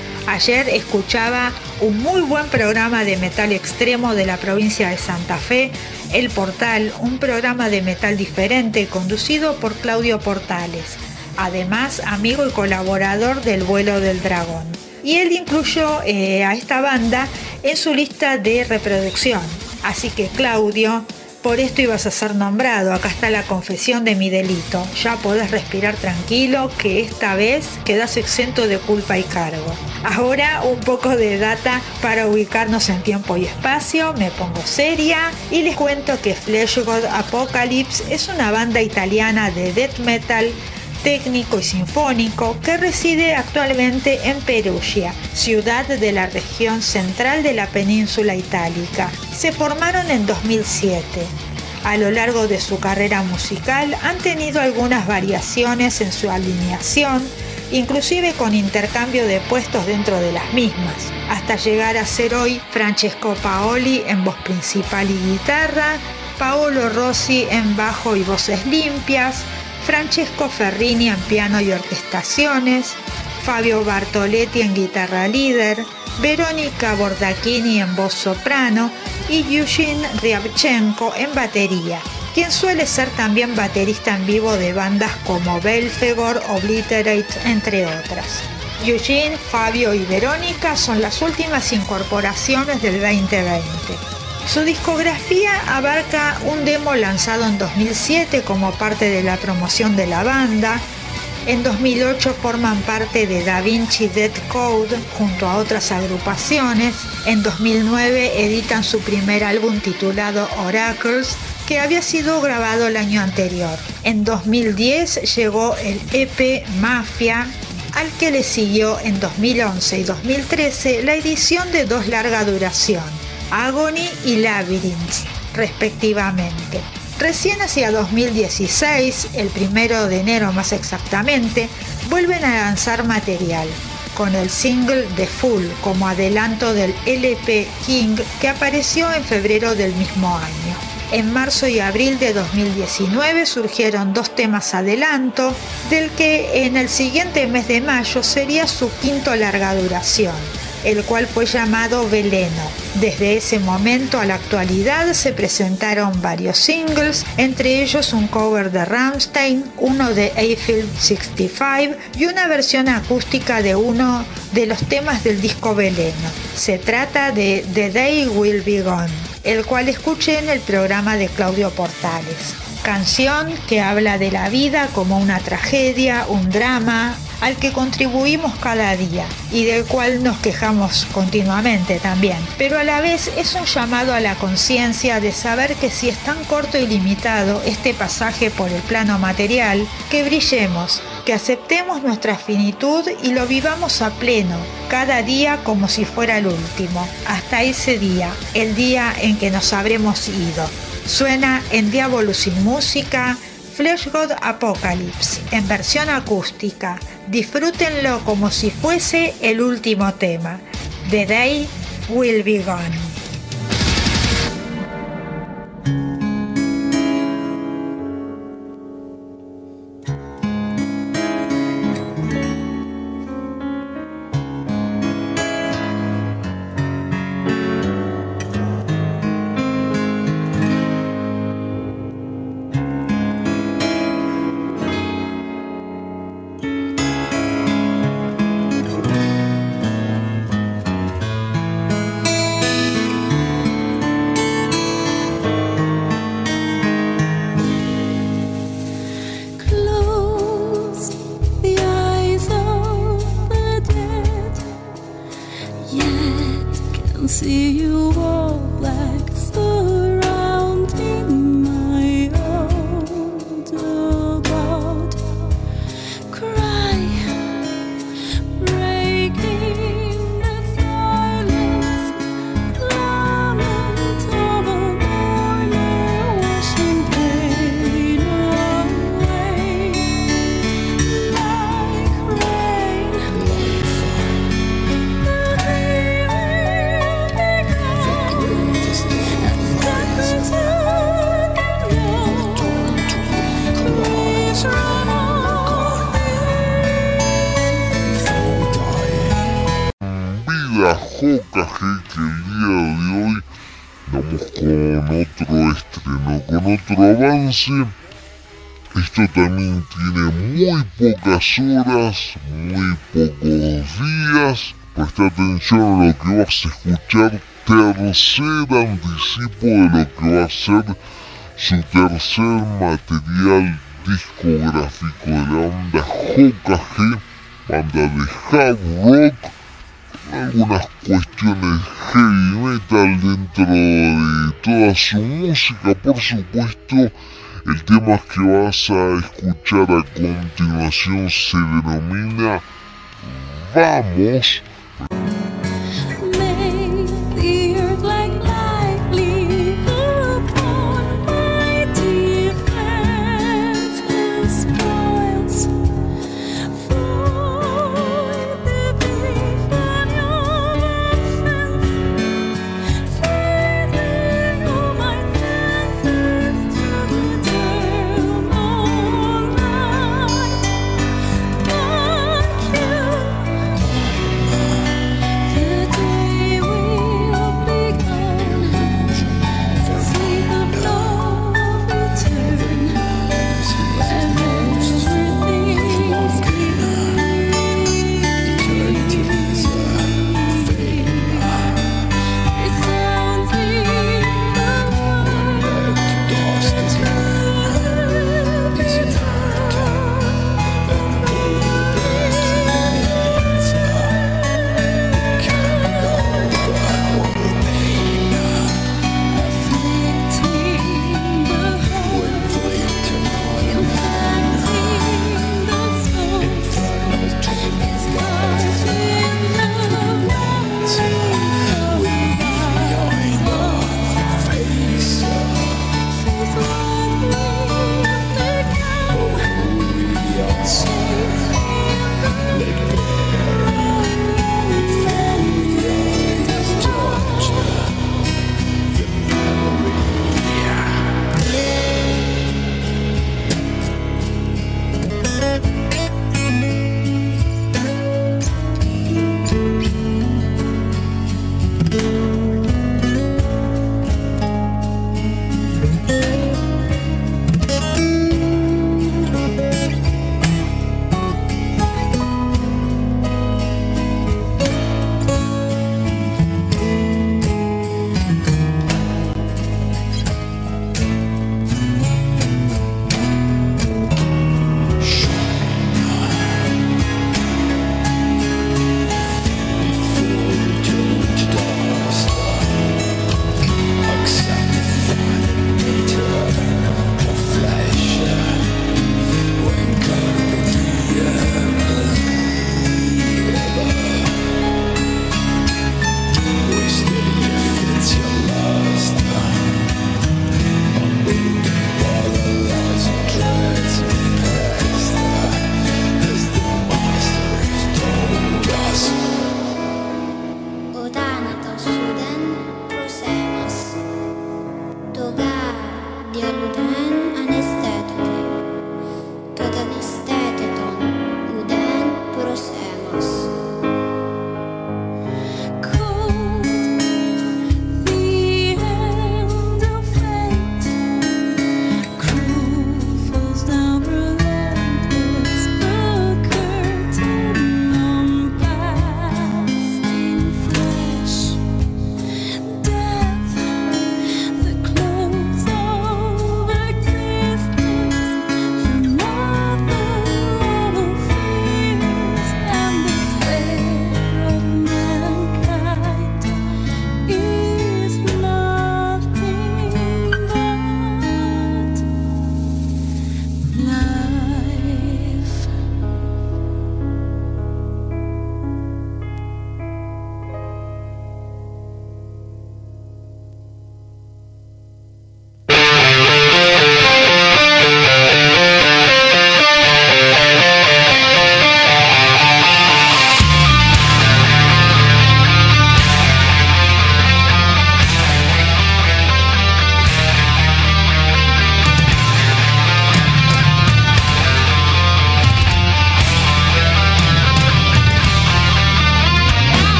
Ayer escuchaba un muy buen programa de metal extremo de la provincia de Santa Fe, El Portal, un programa de metal diferente conducido por Claudio Portales, además amigo y colaborador del Vuelo del Dragón. Y él incluyó eh, a esta banda en su lista de reproducción. Así que Claudio, por esto ibas a ser nombrado. Acá está la confesión de mi delito. Ya podés respirar tranquilo, que esta vez quedás exento de culpa y cargo. Ahora un poco de data para ubicarnos en tiempo y espacio. Me pongo seria y les cuento que Flesh God Apocalypse es una banda italiana de death metal técnico y sinfónico que reside actualmente en Perugia, ciudad de la región central de la península itálica. Se formaron en dos mil siete. A lo largo de su carrera musical han tenido algunas variaciones en su alineación, inclusive con intercambio de puestos dentro de las mismas, hasta llegar a ser hoy Francesco Paoli en voz principal y guitarra, Paolo Rossi en bajo y voces limpias, Francesco Ferrini en piano y orquestaciones, Fabio Bartoletti en guitarra líder, Verónica Bordacchini en voz soprano y Eugene Ryabchenko en batería, quien suele ser también baterista en vivo de bandas como Belfegor, Obliterate, entre otras. Eugene, Fabio y Verónica son las últimas incorporaciones del veinte veinte. Su discografía abarca un demo lanzado en dos mil siete como parte de la promoción de la banda. En dos mil ocho forman parte de Da Vinci Death Code junto a otras agrupaciones. En dos mil nueve editan su primer álbum titulado Oracles, que había sido grabado el año anterior. En dos mil diez llegó el E P Mafia, al que le siguió en dos mil once y dos mil trece la edición de dos larga duración, Agony y Labyrinth, respectivamente. Recién hacia dos mil dieciséis, el primero de enero más exactamente, vuelven a lanzar material, con el single The Fool como adelanto del L P King que apareció en febrero del mismo año. En marzo y abril de dos mil diecinueve surgieron dos temas adelanto, del que en el siguiente mes de mayo sería su quinto larga duración, el cual fue llamado Veleno. Desde ese momento a la actualidad se presentaron varios singles, entre ellos un cover de Rammstein, uno de Eiffel sesenta y cinco y una versión acústica de uno de los temas del disco Veleno. Se trata de The Day Will Be Gone, el cual escuché en el programa de Claudio Portales. Canción que habla de la vida como una tragedia, un drama, al que contribuimos cada día y del cual nos quejamos continuamente también, pero a la vez es un llamado a la conciencia de saber que si es tan corto y limitado este pasaje por el plano material, que brillemos, que aceptemos nuestra finitud y lo vivamos a pleno, cada día como si fuera el último, hasta ese día, el día en que nos habremos ido. Suena en Diablo sin Música, Flesh God Apocalypse, en versión acústica. Disfrútenlo como si fuese el último tema. The Day Will Be Gone. Hokage, que el día de hoy vamos con otro estreno, con otro avance. Esto también tiene muy pocas horas, muy pocos días. Presta atención a lo que vas a escuchar. Tercer anticipo de lo que va a ser su tercer material discográfico de la banda Hokage, banda de hard rock, con algunas cuestiones heavy metal dentro de toda su música. Por supuesto, el tema que vas a escuchar a continuación se denomina Vamos.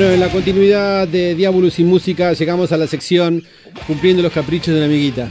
Bueno, en la continuidad de Diabolus y Música llegamos a la sección Cumpliendo los caprichos de una amiguita.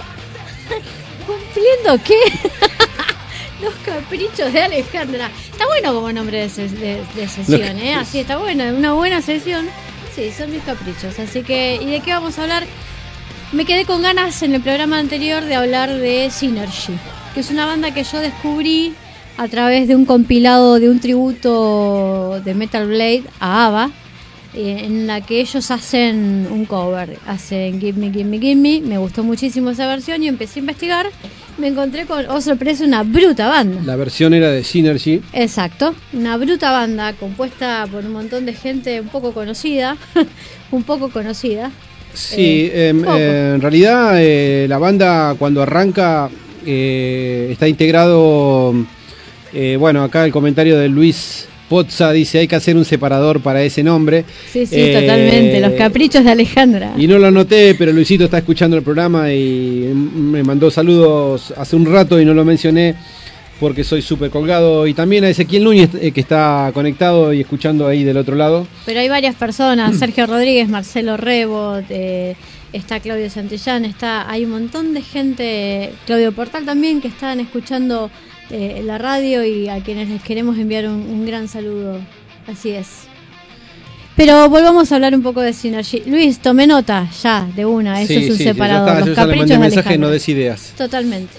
¿Cumpliendo qué? Los caprichos de Alejandra. Está bueno como nombre de, ses- de, de sesión, ¿eh? Así está bueno, una buena sesión. Sí, son mis caprichos. Así que, ¿y de qué vamos a hablar? Me quedé con ganas en el programa anterior de hablar de Synergy, que es una banda que yo descubrí a través de un compilado de un tributo de Metal Blade a ABBA, eh, en la que ellos hacen un cover, hacen Give Me, Give Me, Give Me. Me gustó muchísimo esa versión y empecé a investigar. Me encontré con, oh sorpresa, una bruta banda. La versión era de Synergy. Exacto, una bruta banda compuesta por un montón de gente un poco conocida, un poco conocida. Sí, Eh, eh, poco. eh, en realidad eh, la banda cuando arranca eh, está integrado, eh, bueno, acá el comentario de Luis Pozza dice hay que hacer un separador para ese nombre. Sí, sí, Eh, totalmente, los caprichos de Alejandra. Y no lo anoté, pero Luisito está escuchando el programa y me mandó saludos hace un rato y no lo mencioné porque soy súper colgado. Y también a Ezequiel Núñez, eh, que está conectado y escuchando ahí del otro lado. Pero hay varias personas, Sergio Rodríguez, Marcelo Rebot, eh, está Claudio Santillán, está, hay un montón de gente, Claudio Portal también, que están escuchando eh, la radio y a quienes les queremos enviar un, un gran saludo. Así es. Pero volvamos a hablar un poco de Synergy. Luis, tomé nota ya, de una, eso Sí, es un sí, separador. ya está, Los yo ya le caprichos mandé de mensaje, Alejandra. no des ideas. Totalmente.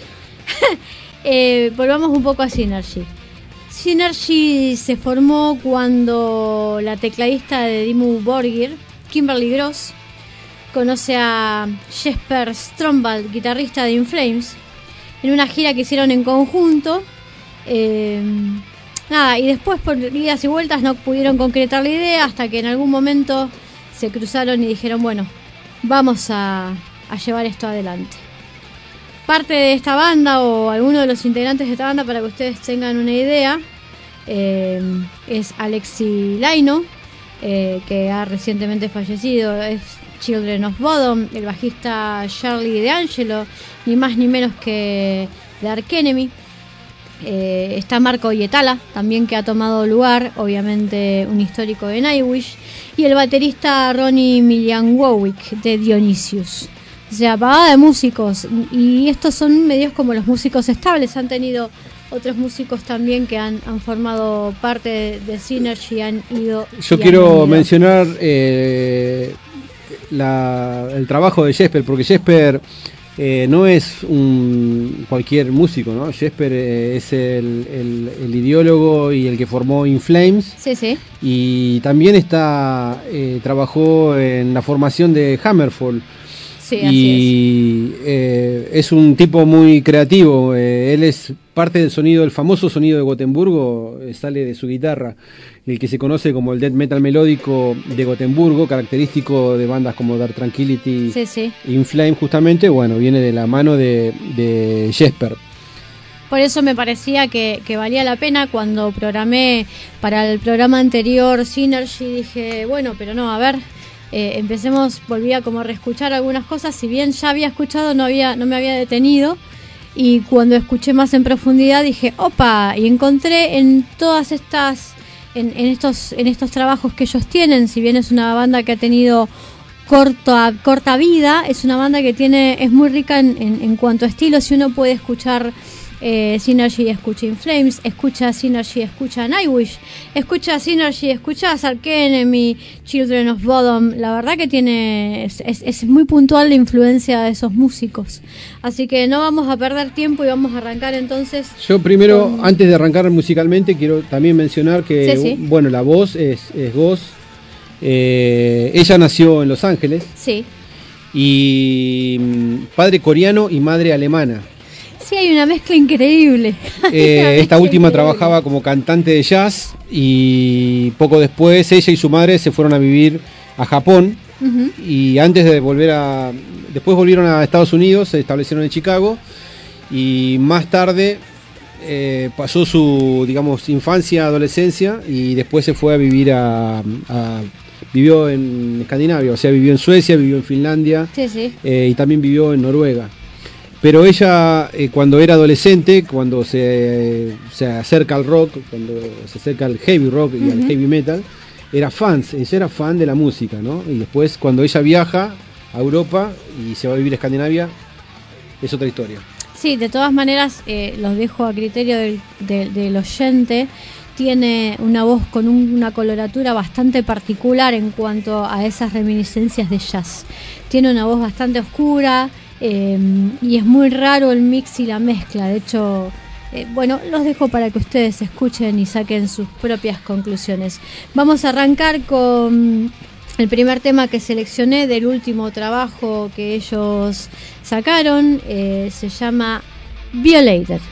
eh, volvamos un poco a Synergy. Synergy se formó cuando la tecladista de Dimmu Borgir, Kimberly Gross, conoce a Jesper Stromvald, guitarrista de In Flames, en una gira que hicieron en conjunto. Eh, nada, y después por idas y vueltas no pudieron concretar la idea hasta que en algún momento se cruzaron y dijeron, bueno, vamos a, a llevar esto adelante. Parte de esta banda o alguno de los integrantes de esta banda, para que ustedes tengan una idea, eh, es Alexi Laino, eh, que ha recientemente fallecido, es Children of Bodom, el bajista Charlie DeAngelo, ni más ni menos que de Arch Enemy. Eh, está Marco Yetala, también, que ha tomado lugar, obviamente un histórico de Nightwish, y el baterista Ronnie Milianwowic de Dionysius. O sea, pagada de músicos, y estos son medios como los músicos estables. Han tenido otros músicos también que han, han formado parte de, de Synergy, han ido. Yo y quiero han venido. mencionar eh, la, el trabajo de Jesper, porque Jesper eh, no es un cualquier músico, ¿no? Jesper eh, es el, el, el ideólogo y el que formó In Flames. Sí, sí. Y también está eh, trabajó en la formación de Hammerfall. Sí, así Y eh, es un tipo muy creativo. Eh, él es parte del sonido, el famoso sonido de Gotemburgo, eh, sale de su guitarra, el que se conoce como el death metal melódico de Gotemburgo, característico de bandas como Dark Tranquility, Sí, sí. In Flame, justamente. Bueno, viene de la mano de, de Jesper. Por eso me parecía que, que valía la pena. Cuando programé para el programa anterior Synergy, dije, bueno, pero no, a ver, eh, empecemos, volví a como reescuchar algunas cosas. Si bien ya había escuchado, no había, no me había detenido. Y cuando escuché más en profundidad dije, opa, y encontré en todas estas, en, en estos, en estos trabajos que ellos tienen, si bien es una banda que ha tenido corta, corta vida, es una banda que tiene, es muy rica en, en, en cuanto a estilos. Si uno puede escuchar eh, Synergy, escucha In Flames, escucha Synergy, escucha Nightwish, escucha Synergy, escucha Arch Enemy, Children of Bodom. La verdad que tiene, es, es, es muy puntual la influencia de esos músicos. Así que no vamos a perder tiempo y vamos a arrancar entonces. Yo primero, con- antes de arrancar musicalmente, quiero también mencionar que, Sí, sí. bueno, la voz es, es Goz. Eh, ella nació en Los Ángeles Sí, y mm, padre coreano y madre alemana. sí, hay una mezcla increíble. Eh, Una esta mezcla última increíble. trabajaba como cantante de jazz y poco después ella y su madre se fueron a vivir a Japón. Ujú. Y antes de volver a... Después volvieron a Estados Unidos, se establecieron en Chicago y más tarde eh, pasó su, digamos, infancia, adolescencia y después se fue a vivir a... a- vivió en Escandinavia, o sea, vivió en Suecia, vivió en Finlandia Sí, sí. eh, y también vivió en Noruega. Pero ella, eh, cuando era adolescente, cuando se, se acerca al rock, cuando se acerca al heavy rock y al Ujú. heavy metal, era fan, ella era fan de la música, ¿no? Y después cuando ella viaja a Europa y se va a vivir a Escandinavia, es otra historia. Sí, de todas maneras, eh, los dejo a criterio del, de, del oyente. Tiene una voz con un, una coloratura bastante particular en cuanto a esas reminiscencias de jazz. Tiene una voz bastante oscura eh, y es muy raro el mix y la mezcla. De hecho, eh, bueno, los dejo para que ustedes escuchen y saquen sus propias conclusiones. Vamos a arrancar con el primer tema que seleccioné del último trabajo que ellos sacaron. Eh, se llama Violated.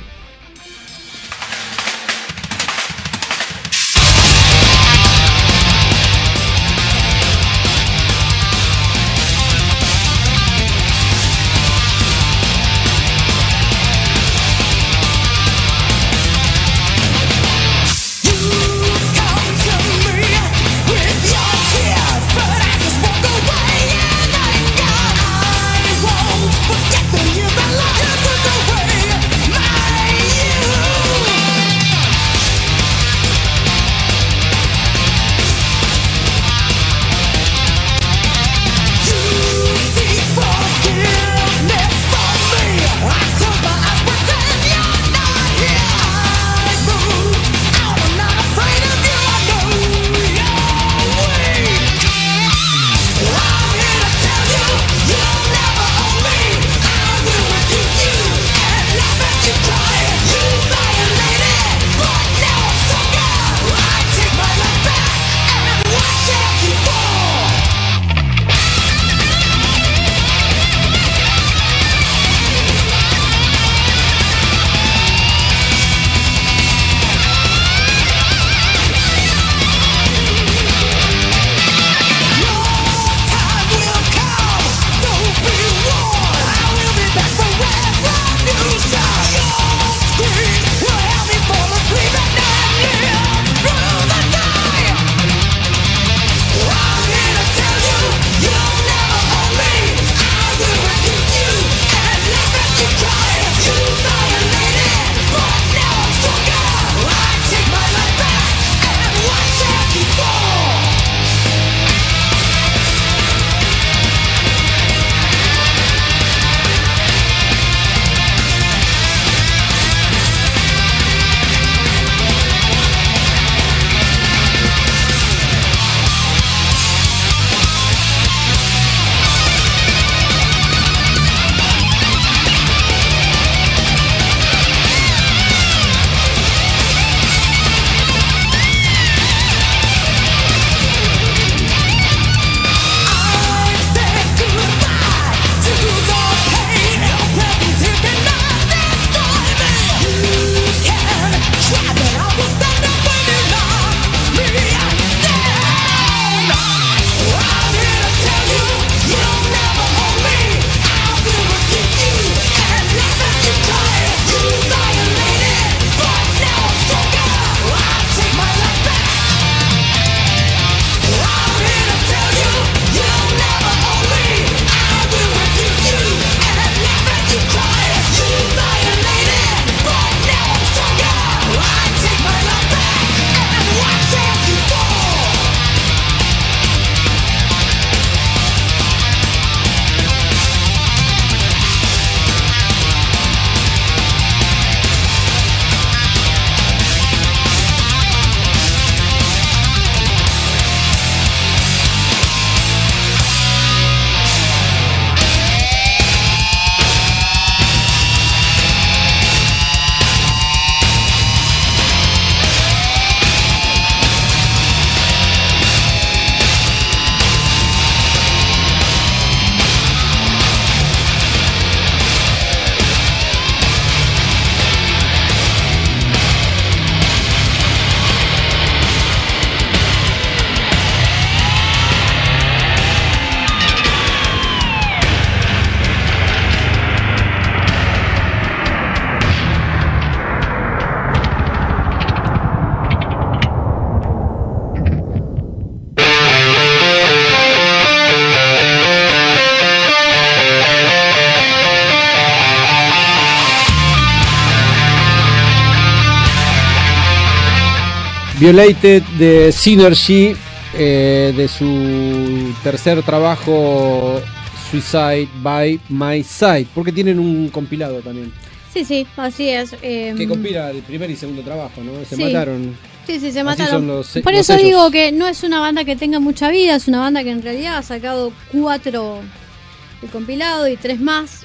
Violated de Synergy, eh, de su tercer trabajo Suicide by My Side, porque tienen un compilado también. Sí, sí, así es. Eh, que compila el primer y segundo trabajo, ¿no? Se sí. mataron. Sí, sí, se Así mataron. Los, Por eso sellos. Digo que no es una banda que tenga mucha vida, es una banda que en realidad ha sacado cuatro de compilado y tres más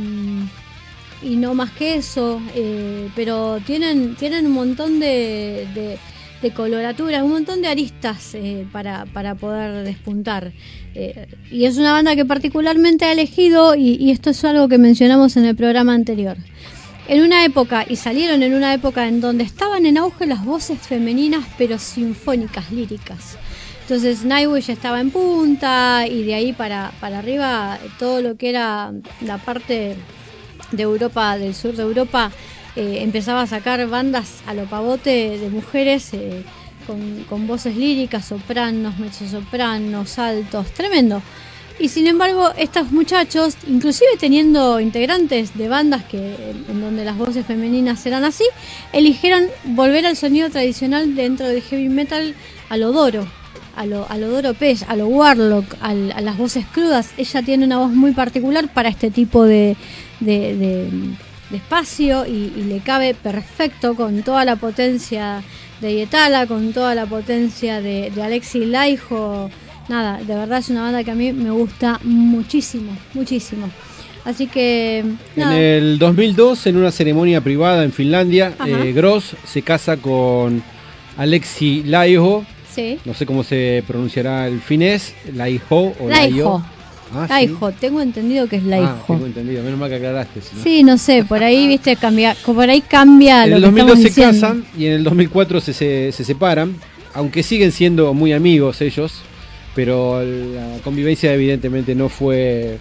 y, y no más que eso, eh, pero tienen tienen un montón de, de, de coloraturas, un montón de aristas eh, para, para poder despuntar. Eh, y es una banda que particularmente ha elegido, y, y esto es algo que mencionamos en el programa anterior, en una época, y salieron en una época en donde estaban en auge las voces femeninas, pero sinfónicas, líricas. Entonces Nightwish estaba en punta, y de ahí para, para arriba todo lo que era la parte de Europa, del sur de Europa, eh, empezaba a sacar bandas a lo pavote de mujeres eh, con, con voces líricas, sopranos, mezzosopranos, altos, tremendo. Y sin embargo, estos muchachos, inclusive teniendo integrantes de bandas que en donde las voces femeninas eran así, eligieron volver al sonido tradicional dentro del heavy metal a lo Doro, a lo, a lo Doro Pesh, a lo Warlock, a, a las voces crudas. Ella tiene una voz muy particular para este tipo de, de, de, de espacio y, y le cabe perfecto con toda la potencia de Yetala, con toda la potencia de, de Alexi Laiho. Nada, de verdad es una banda que a mí me gusta muchísimo, muchísimo. Así que... nada. En el dos mil dos, en una ceremonia privada en Finlandia, eh, Gross se casa con Alexi Laiho. Sí. No sé cómo se pronunciará el finés, Laiho o Laiho. Ah, Laiho, ¿sí? Tengo entendido que es Laiho. Ah, tengo entendido, menos mal que aclaraste. ¿No? Sí, no sé, por ahí, viste, cambia, por ahí cambia en lo el que dos mil dos se diciendo. casan y en el dos mil cuatro se, se, se separan, aunque siguen siendo muy amigos ellos. Pero la convivencia evidentemente no fue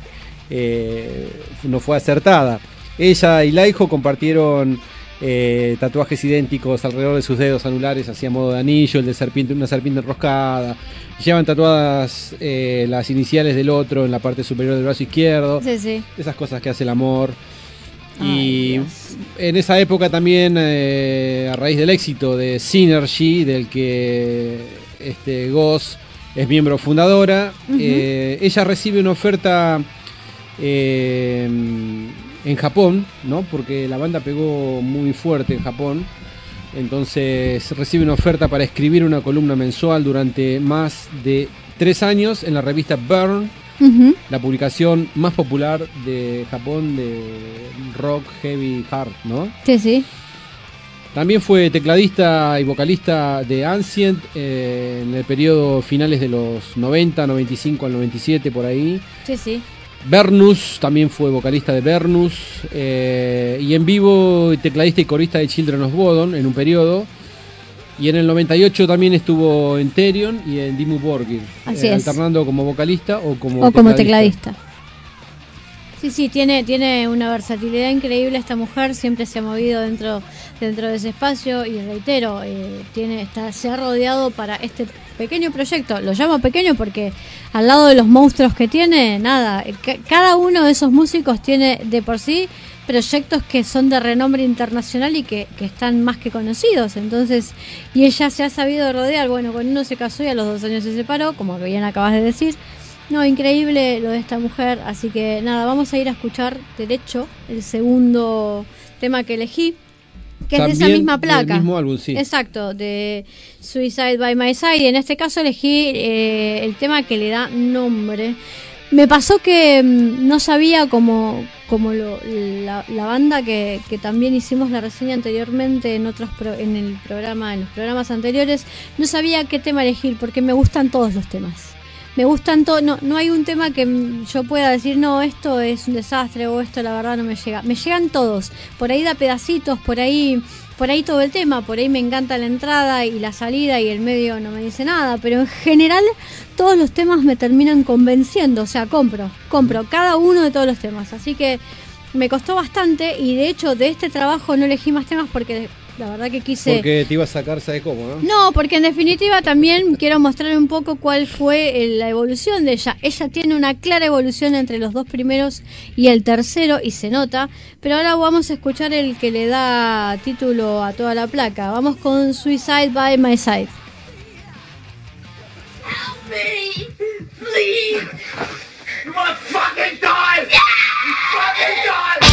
eh, no fue acertada. Ella y Laiho compartieron eh, tatuajes idénticos alrededor de sus dedos anulares, hacía modo de anillo, el de serpiente, una serpiente enroscada. Llevan tatuadas eh, las iniciales del otro en la parte superior del brazo izquierdo. Sí, sí. Esas cosas que hace el amor. Ay, y Dios. En esa época también, eh, a raíz del éxito de Synergy, del que este Ghost es miembro fundadora, uh-huh. eh, ella recibe una oferta eh, en Japón, ¿no? Porque la banda pegó muy fuerte en Japón. Entonces recibe una oferta para escribir una columna mensual durante más de tres años en la revista Burn, uh-huh. la publicación más popular de Japón de rock, heavy, hard, ¿no? Sí, sí. También fue tecladista y vocalista de Ancient eh, en el periodo finales de los noventa, noventa y cinco al noventa y siete, por ahí. Sí, sí. Bernus, también fue vocalista de Bernus. Eh, y en vivo, tecladista y corista de Children of Bodom en un periodo. Y en el noventa y ocho también estuvo en Therion y en Dimmu Borgir. Así eh, es. Alternando como vocalista o como o tecladista. como tecladista. Sí, sí, tiene, tiene una versatilidad increíble esta mujer, siempre se ha movido dentro, dentro de ese espacio y reitero, eh, tiene, está, se ha rodeado para este pequeño proyecto, lo llamo pequeño porque al lado de los monstruos que tiene, nada, c- cada uno de esos músicos tiene de por sí proyectos que son de renombre internacional y que, que están más que conocidos, entonces, y ella se ha sabido rodear, bueno, con uno se casó y a los dos años se separó, como bien acabas de decir. No, increíble lo de esta mujer, así que nada, vamos a ir a escuchar derecho el segundo tema que elegí, que También es de esa misma placa. Del mismo álbum, sí. Exacto, de Suicide by My Side, y en este caso elegí eh, el tema que le da nombre. Me pasó que mmm, no sabía como, como lo, la, la banda que, que también hicimos la reseña anteriormente en otros pro, en el programa, en los programas anteriores, no sabía qué tema elegir porque me gustan todos los temas. Me gustan todos, no, no hay un tema que yo pueda decir, no, esto es un desastre o esto la verdad no me llega. Me llegan todos, por ahí da pedacitos, por ahí, por ahí todo el tema, por ahí me encanta la entrada y la salida y el medio no me dice nada, pero en general todos los temas me terminan convenciendo, o sea, compro, compro cada uno de todos los temas, así que me costó bastante y de hecho de este trabajo no elegí más temas porque... La verdad que quise... Porque te iba a sacar, ¿sabes cómo, no? No, porque en definitiva también quiero mostrar un poco cuál fue la evolución de ella. Ella tiene una clara evolución entre los dos primeros y el tercero, y se nota. Pero ahora vamos a escuchar el que le da título a toda la placa. Vamos con Suicide by My Side. me, please. You want fucking die? Yeah! Fucking die!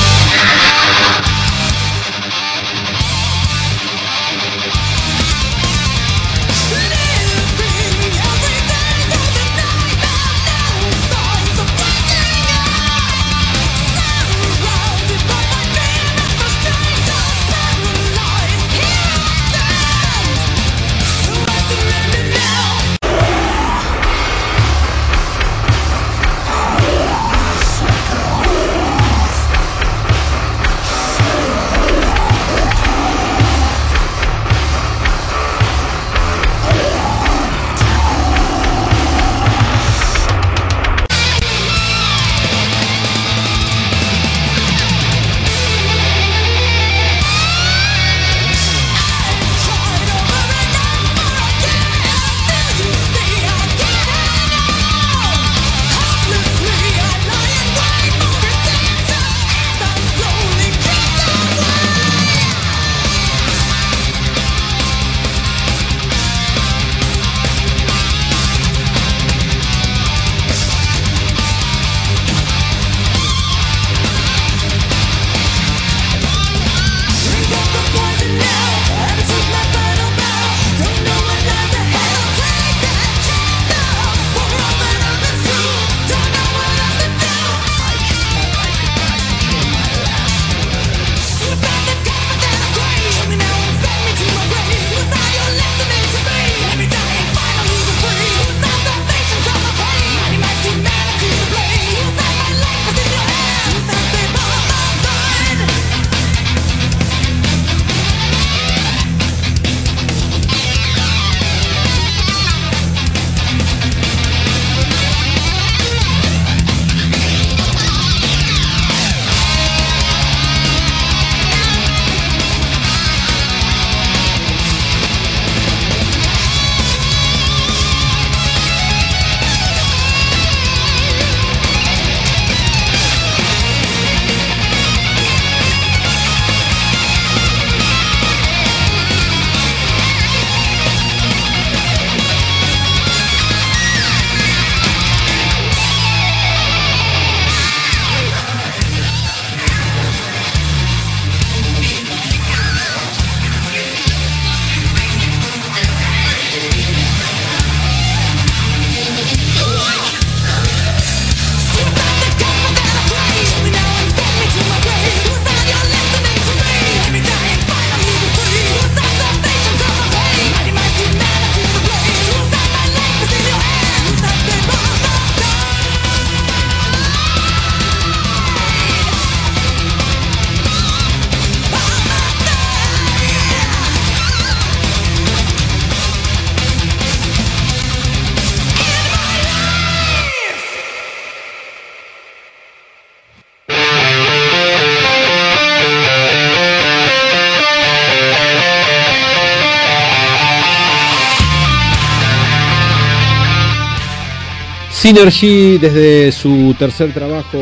Synergy, desde su tercer trabajo,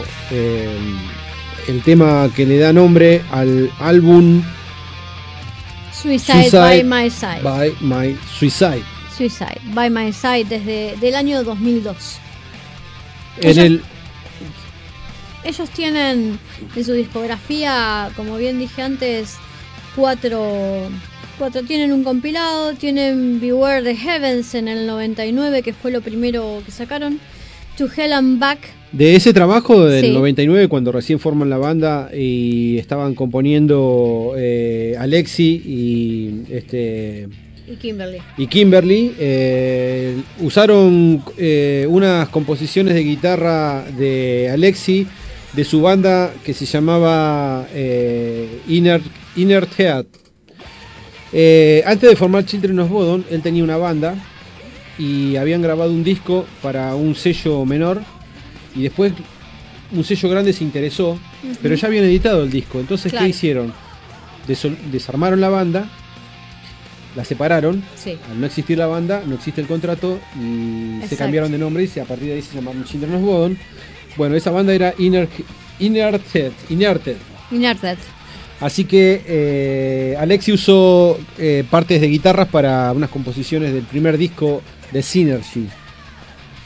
eh, el tema que le da nombre al álbum Suicide, Suicide by My Side. By My Suicide. Suicide by My Side desde el año dos mil dos. En ellos, el ellos tienen en su discografía, como bien dije antes, cuatro, cuatro tienen un compilado, tienen Beware the Heavens en el noventa y nueve, que fue lo primero que sacaron, To Hell and Back. De ese trabajo del Sí. noventa y nueve, cuando recién forman la banda y estaban componiendo eh, Alexi y este Y Kimberly. y Kimberly, eh, usaron eh, unas composiciones de guitarra de Alexi de su banda que se llamaba eh, Inner, Inner Head. Eh, antes de formar Children of Bodom, él tenía una banda y habían grabado un disco para un sello menor y después un sello grande se interesó, Uh-huh. pero ya habían editado el disco. Entonces, Claro. ¿qué hicieron? Desol- desarmaron la banda, la separaron. Sí. Al no existir la banda, no existe el contrato y se Exacto. cambiaron de nombre y se- a partir de ahí se llamaron Children of Bodom. Bueno, esa banda era Inner, Inerted, Inerted. Inerted. Así que eh, Alexi usó eh, partes de guitarras para unas composiciones del primer disco de Synergy.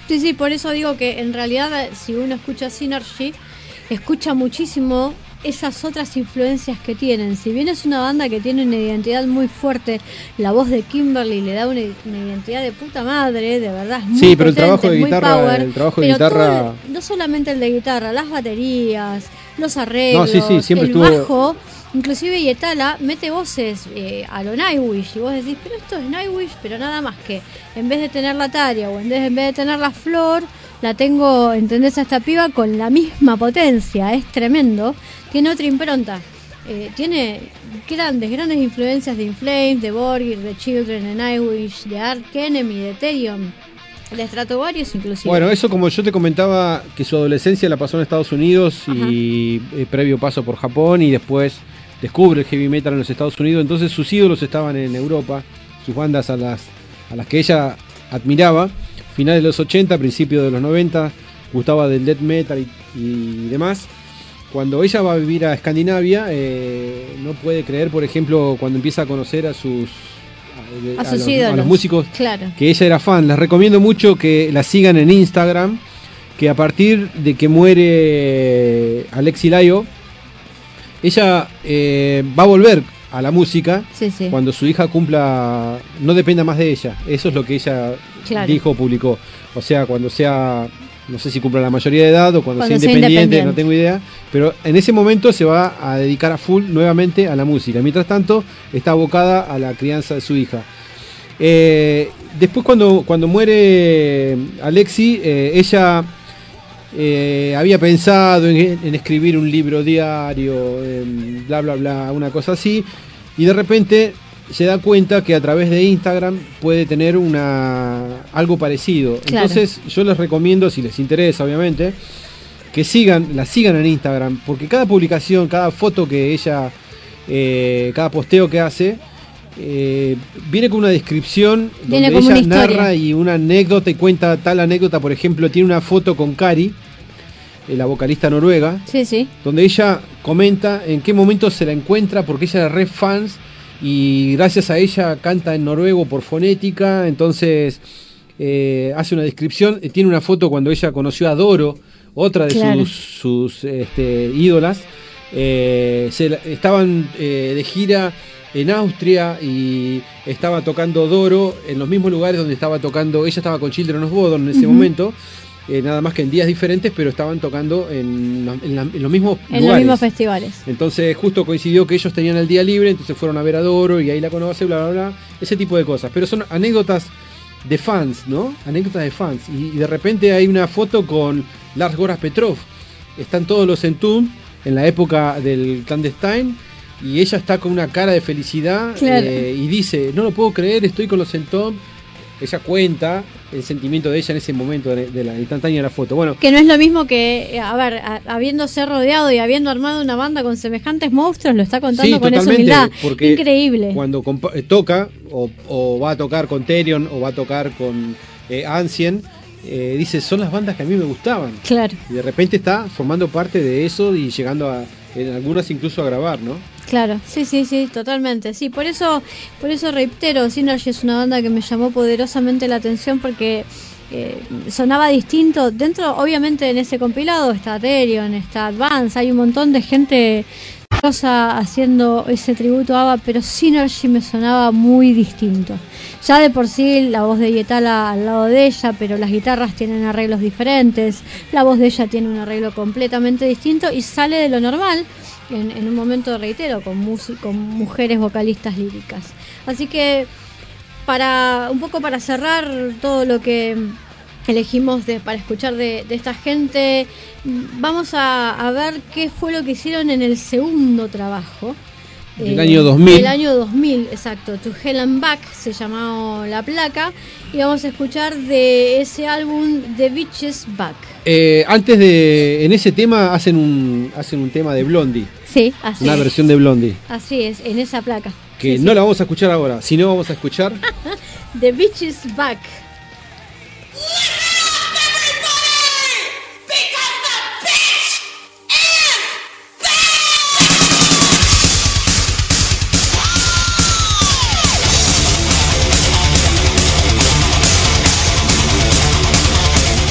Sí, sí, por eso digo que en realidad si uno escucha Synergy, escucha muchísimo esas otras influencias que tienen. Si bien es una banda que tiene una identidad muy fuerte, la voz de Kimberly le da una, una identidad de puta madre, de verdad. Es muy sí, pero potente, el trabajo de muy guitarra, power, el trabajo de pero guitarra. todo, no solamente el de guitarra, las baterías, los arreglos, No, sí, sí, siempre el estuvo- bajo. Inclusive Yetala mete voces eh, a lo Nightwish y vos decís, pero esto es Nightwish, pero nada más que en vez de tener la Taria o en vez, en vez de tener la Flor, la tengo, ¿entendés? A esta piba con la misma potencia, es tremendo. Tiene otra impronta, eh, tiene grandes, grandes influencias de In Flames, de Borgir, de Children, de Nightwish, de Arch Enemy, de Therion, de Stratovarius inclusive. Bueno, eso como yo te comentaba, que su adolescencia la pasó en Estados Unidos y eh, previo paso por Japón y después descubre el heavy metal en los Estados Unidos, entonces sus ídolos estaban en Europa, sus bandas a las, a las que ella admiraba, finales de los ochenta, principios de los noventa, gustaba del death metal y, y demás. Cuando ella va a vivir a Escandinavia, eh, no puede creer, por ejemplo, cuando empieza a conocer a sus a, A sus los, ídolos. a los músicos, Claro. que ella era fan. Les recomiendo mucho que la sigan en Instagram, que a partir de que muere Alexi Laio, ella eh, va a volver a la música Sí, sí. cuando su hija cumpla, no dependa más de ella. Eso es lo que ella Claro. dijo, publicó. O sea, cuando sea, no sé si cumpla la mayoría de edad o cuando, Cuando sea, sea independiente, independiente. no tengo idea. Pero en ese momento se va a dedicar a full nuevamente a la música. Mientras tanto, está abocada a la crianza de su hija. Eh, después cuando, cuando muere Alexi, eh, ella eh, había pensado en, en escribir un libro diario, en bla bla bla, una cosa así, y de repente se da cuenta que a través de Instagram puede tener una algo parecido. Claro. Entonces yo les recomiendo, si les interesa obviamente, que sigan, la sigan en Instagram, porque cada publicación, cada foto que ella, eh, cada posteo que hace, eh, viene con una descripción Viene donde como ella una historia. narra y una anécdota y cuenta tal anécdota. Por ejemplo, tiene una foto con Kari, eh, la vocalista noruega, Sí, sí. donde ella comenta en qué momento se la encuentra, porque ella era re fans y gracias a ella canta en noruego por fonética. Entonces eh, hace una descripción. Eh, tiene una foto cuando ella conoció a Doro, otra de Claro. sus, sus este, ídolas. Eh, se la- estaban eh, de gira en Austria y estaba tocando Doro en los mismos lugares donde estaba tocando, ella estaba con Children of Bodom en ese Ujú. momento, eh, nada más que en días diferentes, pero estaban tocando en, los- en la- en los mismos En los lugares. mismos festivales. Entonces justo coincidió que ellos tenían el día libre, entonces fueron a ver a Doro y ahí la conoce, bla, bla, bla, ese tipo de cosas. Pero son anécdotas de fans, ¿no? Anécdotas de fans. Y, y de repente hay una foto con Lars Goraz Petrov. Están todos los Entombed en la época del Clandestine y ella está con una cara de felicidad Claro. eh, y dice, no lo puedo creer, estoy con los Entombed. Ella cuenta el sentimiento de ella en ese momento de, de la instantánea de la foto. Bueno, Que no es lo mismo que, eh, a ver, a- habiéndose rodeado y habiendo armado una banda con semejantes monstruos, lo está contando sí, con esa totalmente, humildad. porque Increíble. cuando compa- eh, toca o, o va a tocar con Therion o va a tocar con eh, Ancient, eh, dice, son las bandas que a mí me gustaban. Claro, Y de repente está formando parte de eso y llegando a, en algunas incluso a grabar, ¿no? claro. Sí, sí, sí, totalmente. Sí, por eso, por eso reitero, Synergy es una banda que me llamó poderosamente la atención porque eh, sonaba distinto. Dentro, obviamente, en ese compilado está Therion, está Advance, hay un montón de gente grosa haciendo ese tributo a ABBA, pero Synergy me sonaba muy distinto. Ya de por sí la voz de Yetala al lado de ella, pero las guitarras tienen arreglos diferentes, la voz de ella tiene un arreglo completamente distinto y sale de lo normal en, en un momento, reitero, con, musi- con mujeres vocalistas líricas. Así que para un poco para cerrar todo lo que elegimos de, para escuchar de, de esta gente, vamos a, a ver qué fue lo que hicieron en el segundo trabajo. Del año dos mil. Del año dos mil, exacto. To Hell and Back se llamaba la placa. Y vamos a escuchar de ese álbum The Bitches Back. Eh, antes de, en ese tema hacen un, hacen un tema de Blondie, Sí, así una es. versión de Blondie, Así es, en esa placa. que Sí, no sí. la vamos a escuchar ahora, sino vamos a escuchar The Bitches Back. Because the bitch is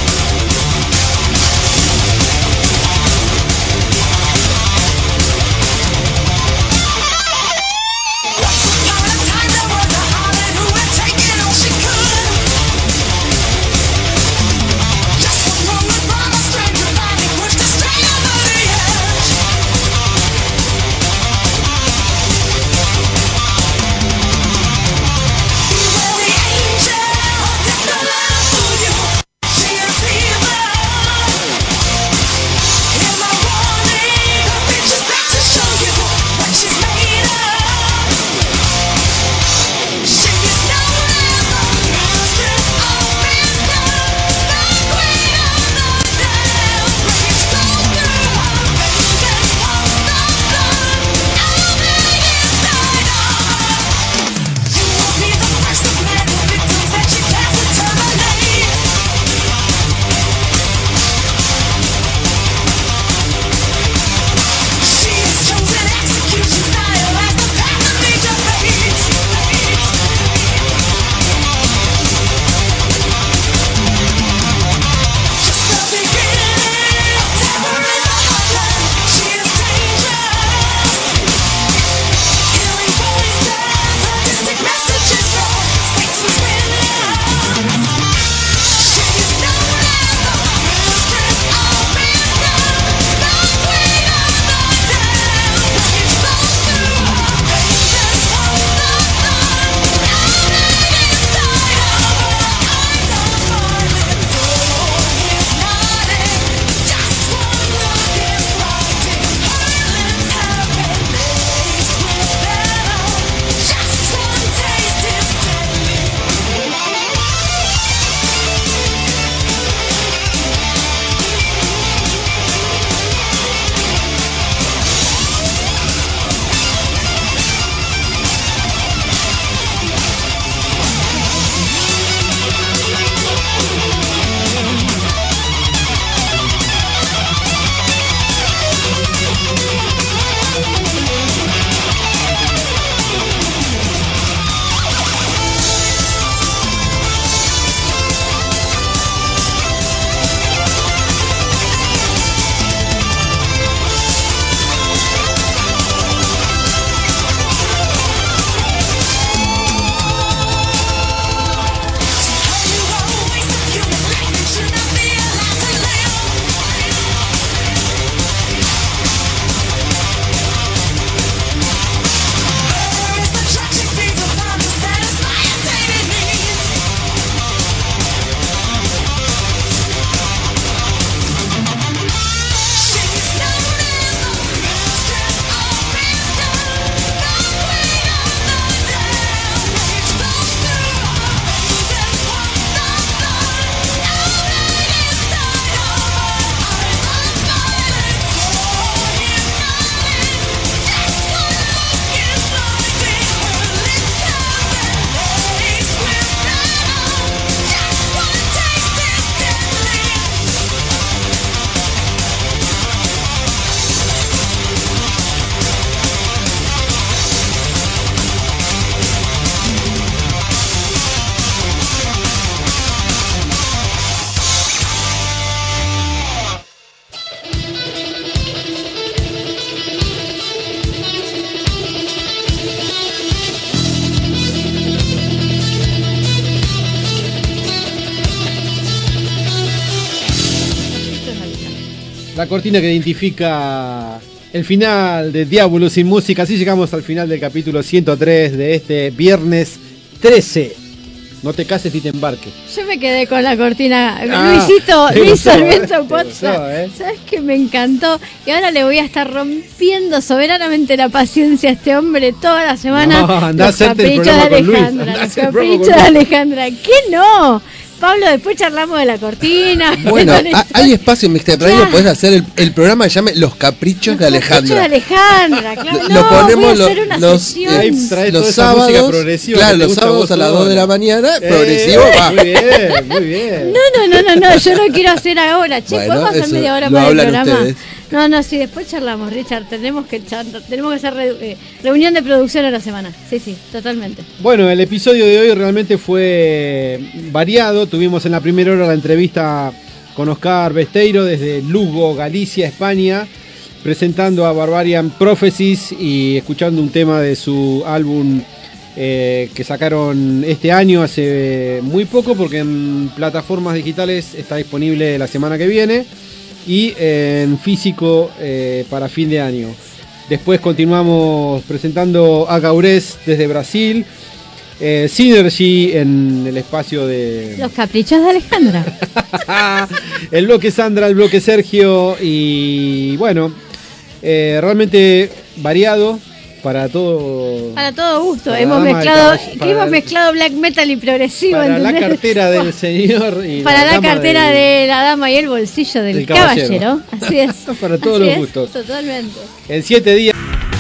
Caprichos de Alejandra. La cortina que identifica el final de Diablo sin música. Así llegamos al final del capítulo ciento tres de este viernes trece. No te cases ni te embarques. Yo me quedé con la cortina. Ah, Luisito, te Luis gustó, Sarmiento eh, te Poza. gustó, eh. ¿Sabes qué? Me encantó. Y ahora le voy a estar rompiendo soberanamente la paciencia a este hombre toda la semana. No, andá a Los hacerte el caprichos de programa con Luis, Alejandra. andá a Los hacer el programa caprichos con de Luis. Alejandra. ¿Qué no? Pablo, después charlamos de la cortina. Bueno, de la ha- hay espacio en Mixtape Radio, Claro. podés hacer el, el programa que llame Los Caprichos de Caprichos de Alejandra. Alejandra, claro. Lo- no, lo ponemos voy a lo- hacer una los, sesión. Ahí trae toda los esa música sábados, progresiva claro, que te los gusta a sábados vos a las solo. dos de la mañana, Eh, progresivo, va. Muy bien, muy bien. No, no, no, no, no, yo lo quiero hacer ahora. Che, Bueno, ¿podemos hacer eso media hora lo más del hablan programa? ustedes. No, no, sí, después charlamos, Richard. Tenemos que charlar, tenemos que hacer re- eh, reunión de producción a la semana. Sí, sí, totalmente. Bueno, el episodio de hoy realmente fue variado. Tuvimos en la primera hora la entrevista con Oscar Besteiro desde Lugo, Galicia, España, presentando a Barbarian Prophecies y escuchando un tema de su álbum eh, que sacaron este año, hace muy poco, porque en plataformas digitales está disponible la semana que viene y en físico eh, para fin de año. Después continuamos presentando a Gaurés desde Brasil, eh, Synergy en el espacio de Los caprichos de Alejandra. el bloque Sandra, el bloque Sergio y bueno, eh, realmente variado para todo. Para todo gusto, Para hemos la dama de mezclado, caball- que para hemos el- mezclado black metal y progresivo, Para la ¿entendés? cartera del señor y Para la, dama cartera del- de la dama y el bolsillo del, del caballero. caballero. Así es. Para todos Así los es, gustos. Totalmente. En siete días.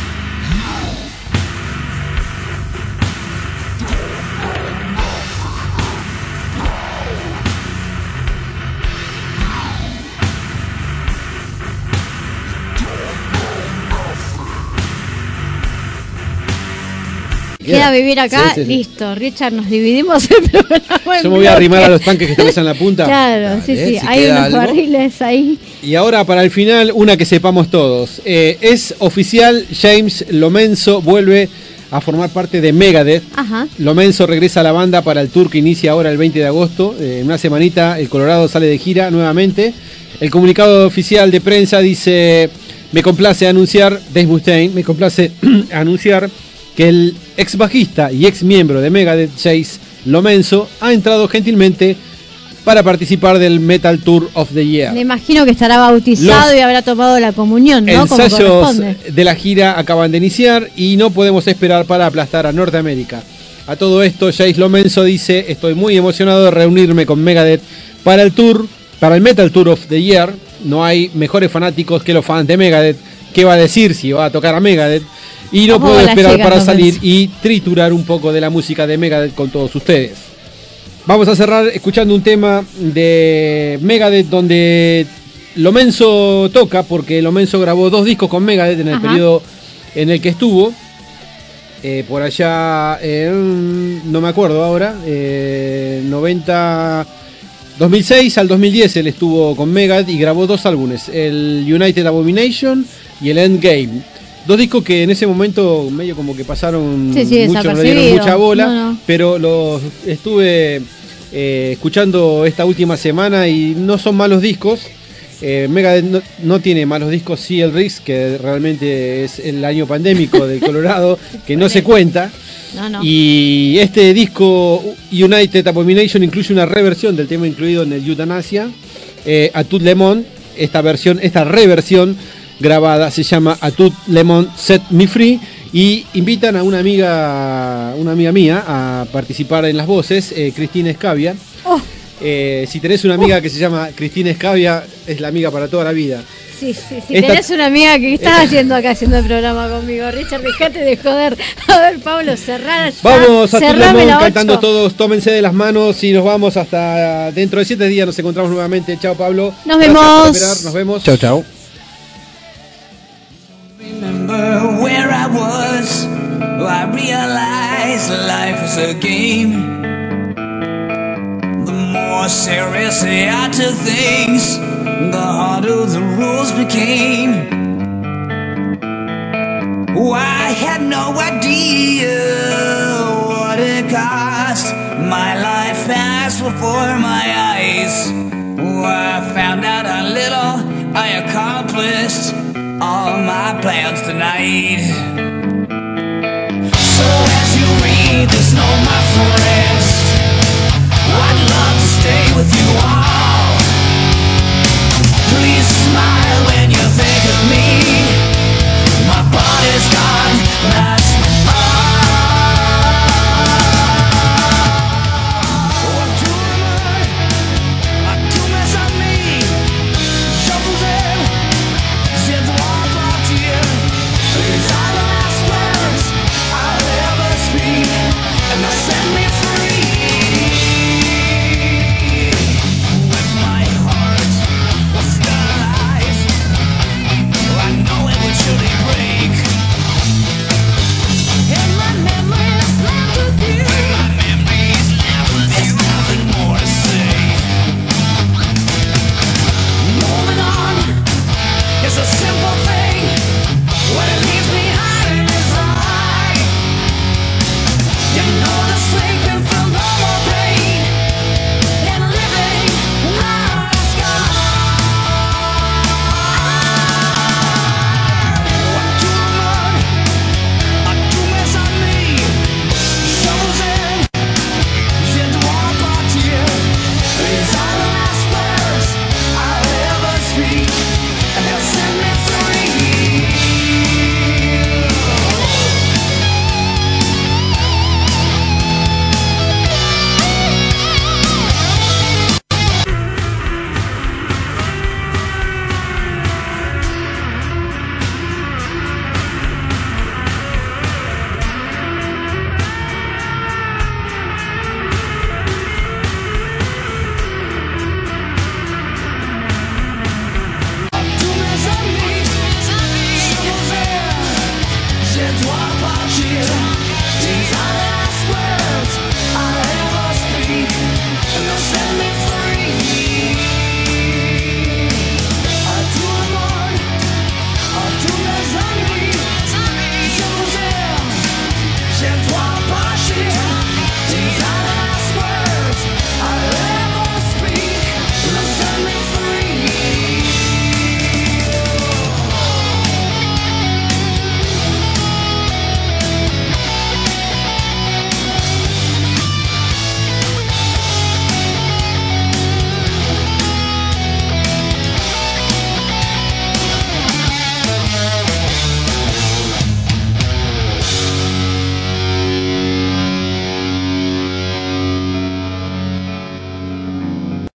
Queda vivir acá, Sí, sí, sí. listo. Richard, nos dividimos el programa. en Yo me voy a arrimar a bloques. los tanques que están en la punta. Claro, sí, Dale, sí. si Hay queda unos algo. barriles ahí. Y ahora para el final, una que sepamos todos. Eh, es oficial, James Lomenzo vuelve a formar parte de Megadeth. Ajá. Lomenzo regresa a la banda para el tour que inicia ahora el veinte de agosto. Eh, en una semanita el Colorado sale de gira nuevamente. El comunicado oficial de prensa dice: me complace anunciar, Dave Mustaine, me complace anunciar que el ex bajista y ex miembro de Megadeth, Chase Lomenzo, ha entrado gentilmente para participar del Metal Tour of the Year. Me imagino que estará bautizado Los y habrá tomado la comunión, ¿no? Como Ensayos corresponde. de la gira acaban de iniciar y no podemos esperar para aplastar a Norteamérica. A todo esto, Chase Lomenzo dice: estoy muy emocionado de reunirme con Megadeth para el tour, para el Metal Tour of the Year. No hay mejores fanáticos que los fans de Megadeth. ¿Qué va a decir si va a tocar a Megadeth? Y no Vamos puedo a las esperar chicas, para Lomenzo. salir y triturar un poco de la música de Megadeth con todos ustedes. Vamos a cerrar escuchando un tema de Megadeth donde Lomenzo toca, porque Lomenzo grabó dos discos con Megadeth en el Ajá. periodo en el que estuvo. Eh, por allá, eh, no me acuerdo ahora, eh, noventa, dos mil seis al dos mil diez él estuvo con Megadeth y grabó dos álbumes, el United Abomination y el Endgame. Dos discos que en ese momento medio como que pasaron Sí, sí, mucho, no le dieron desapercibido. mucha bola, No, no. pero los estuve eh, escuchando esta última semana y no son malos discos. Eh, Megadeth no, no tiene malos discos, sí el Risk, que realmente es el año pandémico del Colorado, que no se cuenta. No, no. Y este disco United Abomination incluye una reversión del tema incluido en el Euthanasia, eh, A Tout Le Monde. Esta versión, esta reversión grabada se llama A Tout Le Monde Set Me Free y invitan a una amiga, una amiga mía a participar en las voces, eh, Cristina Escavia. Oh, Eh, si tenés una amiga que se llama Cristina Escavia, es la amiga para toda la vida. sí, sí, sí. Esta- Tenés una amiga que estás haciendo acá haciendo el programa conmigo. Richard, dejate de joder. A ver, Pablo, cerrar ya. Vamos a Cerrame Tulemón la cantando ocho. todos, tómense de las manos y nos vamos hasta dentro de siete días. Nos encontramos nuevamente. Chao, Pablo. Nos Gracias por vemos. esperar. Nos vemos. Chau, chau. Remember where I was, I realized life is a game. The more seriously I took things, the harder the rules became. Oh, I had no idea what it cost. My life passed before my eyes. Oh, I found out a little, I accomplished all my plans tonight. So as you read this note, my friends, I'd love to stay with you all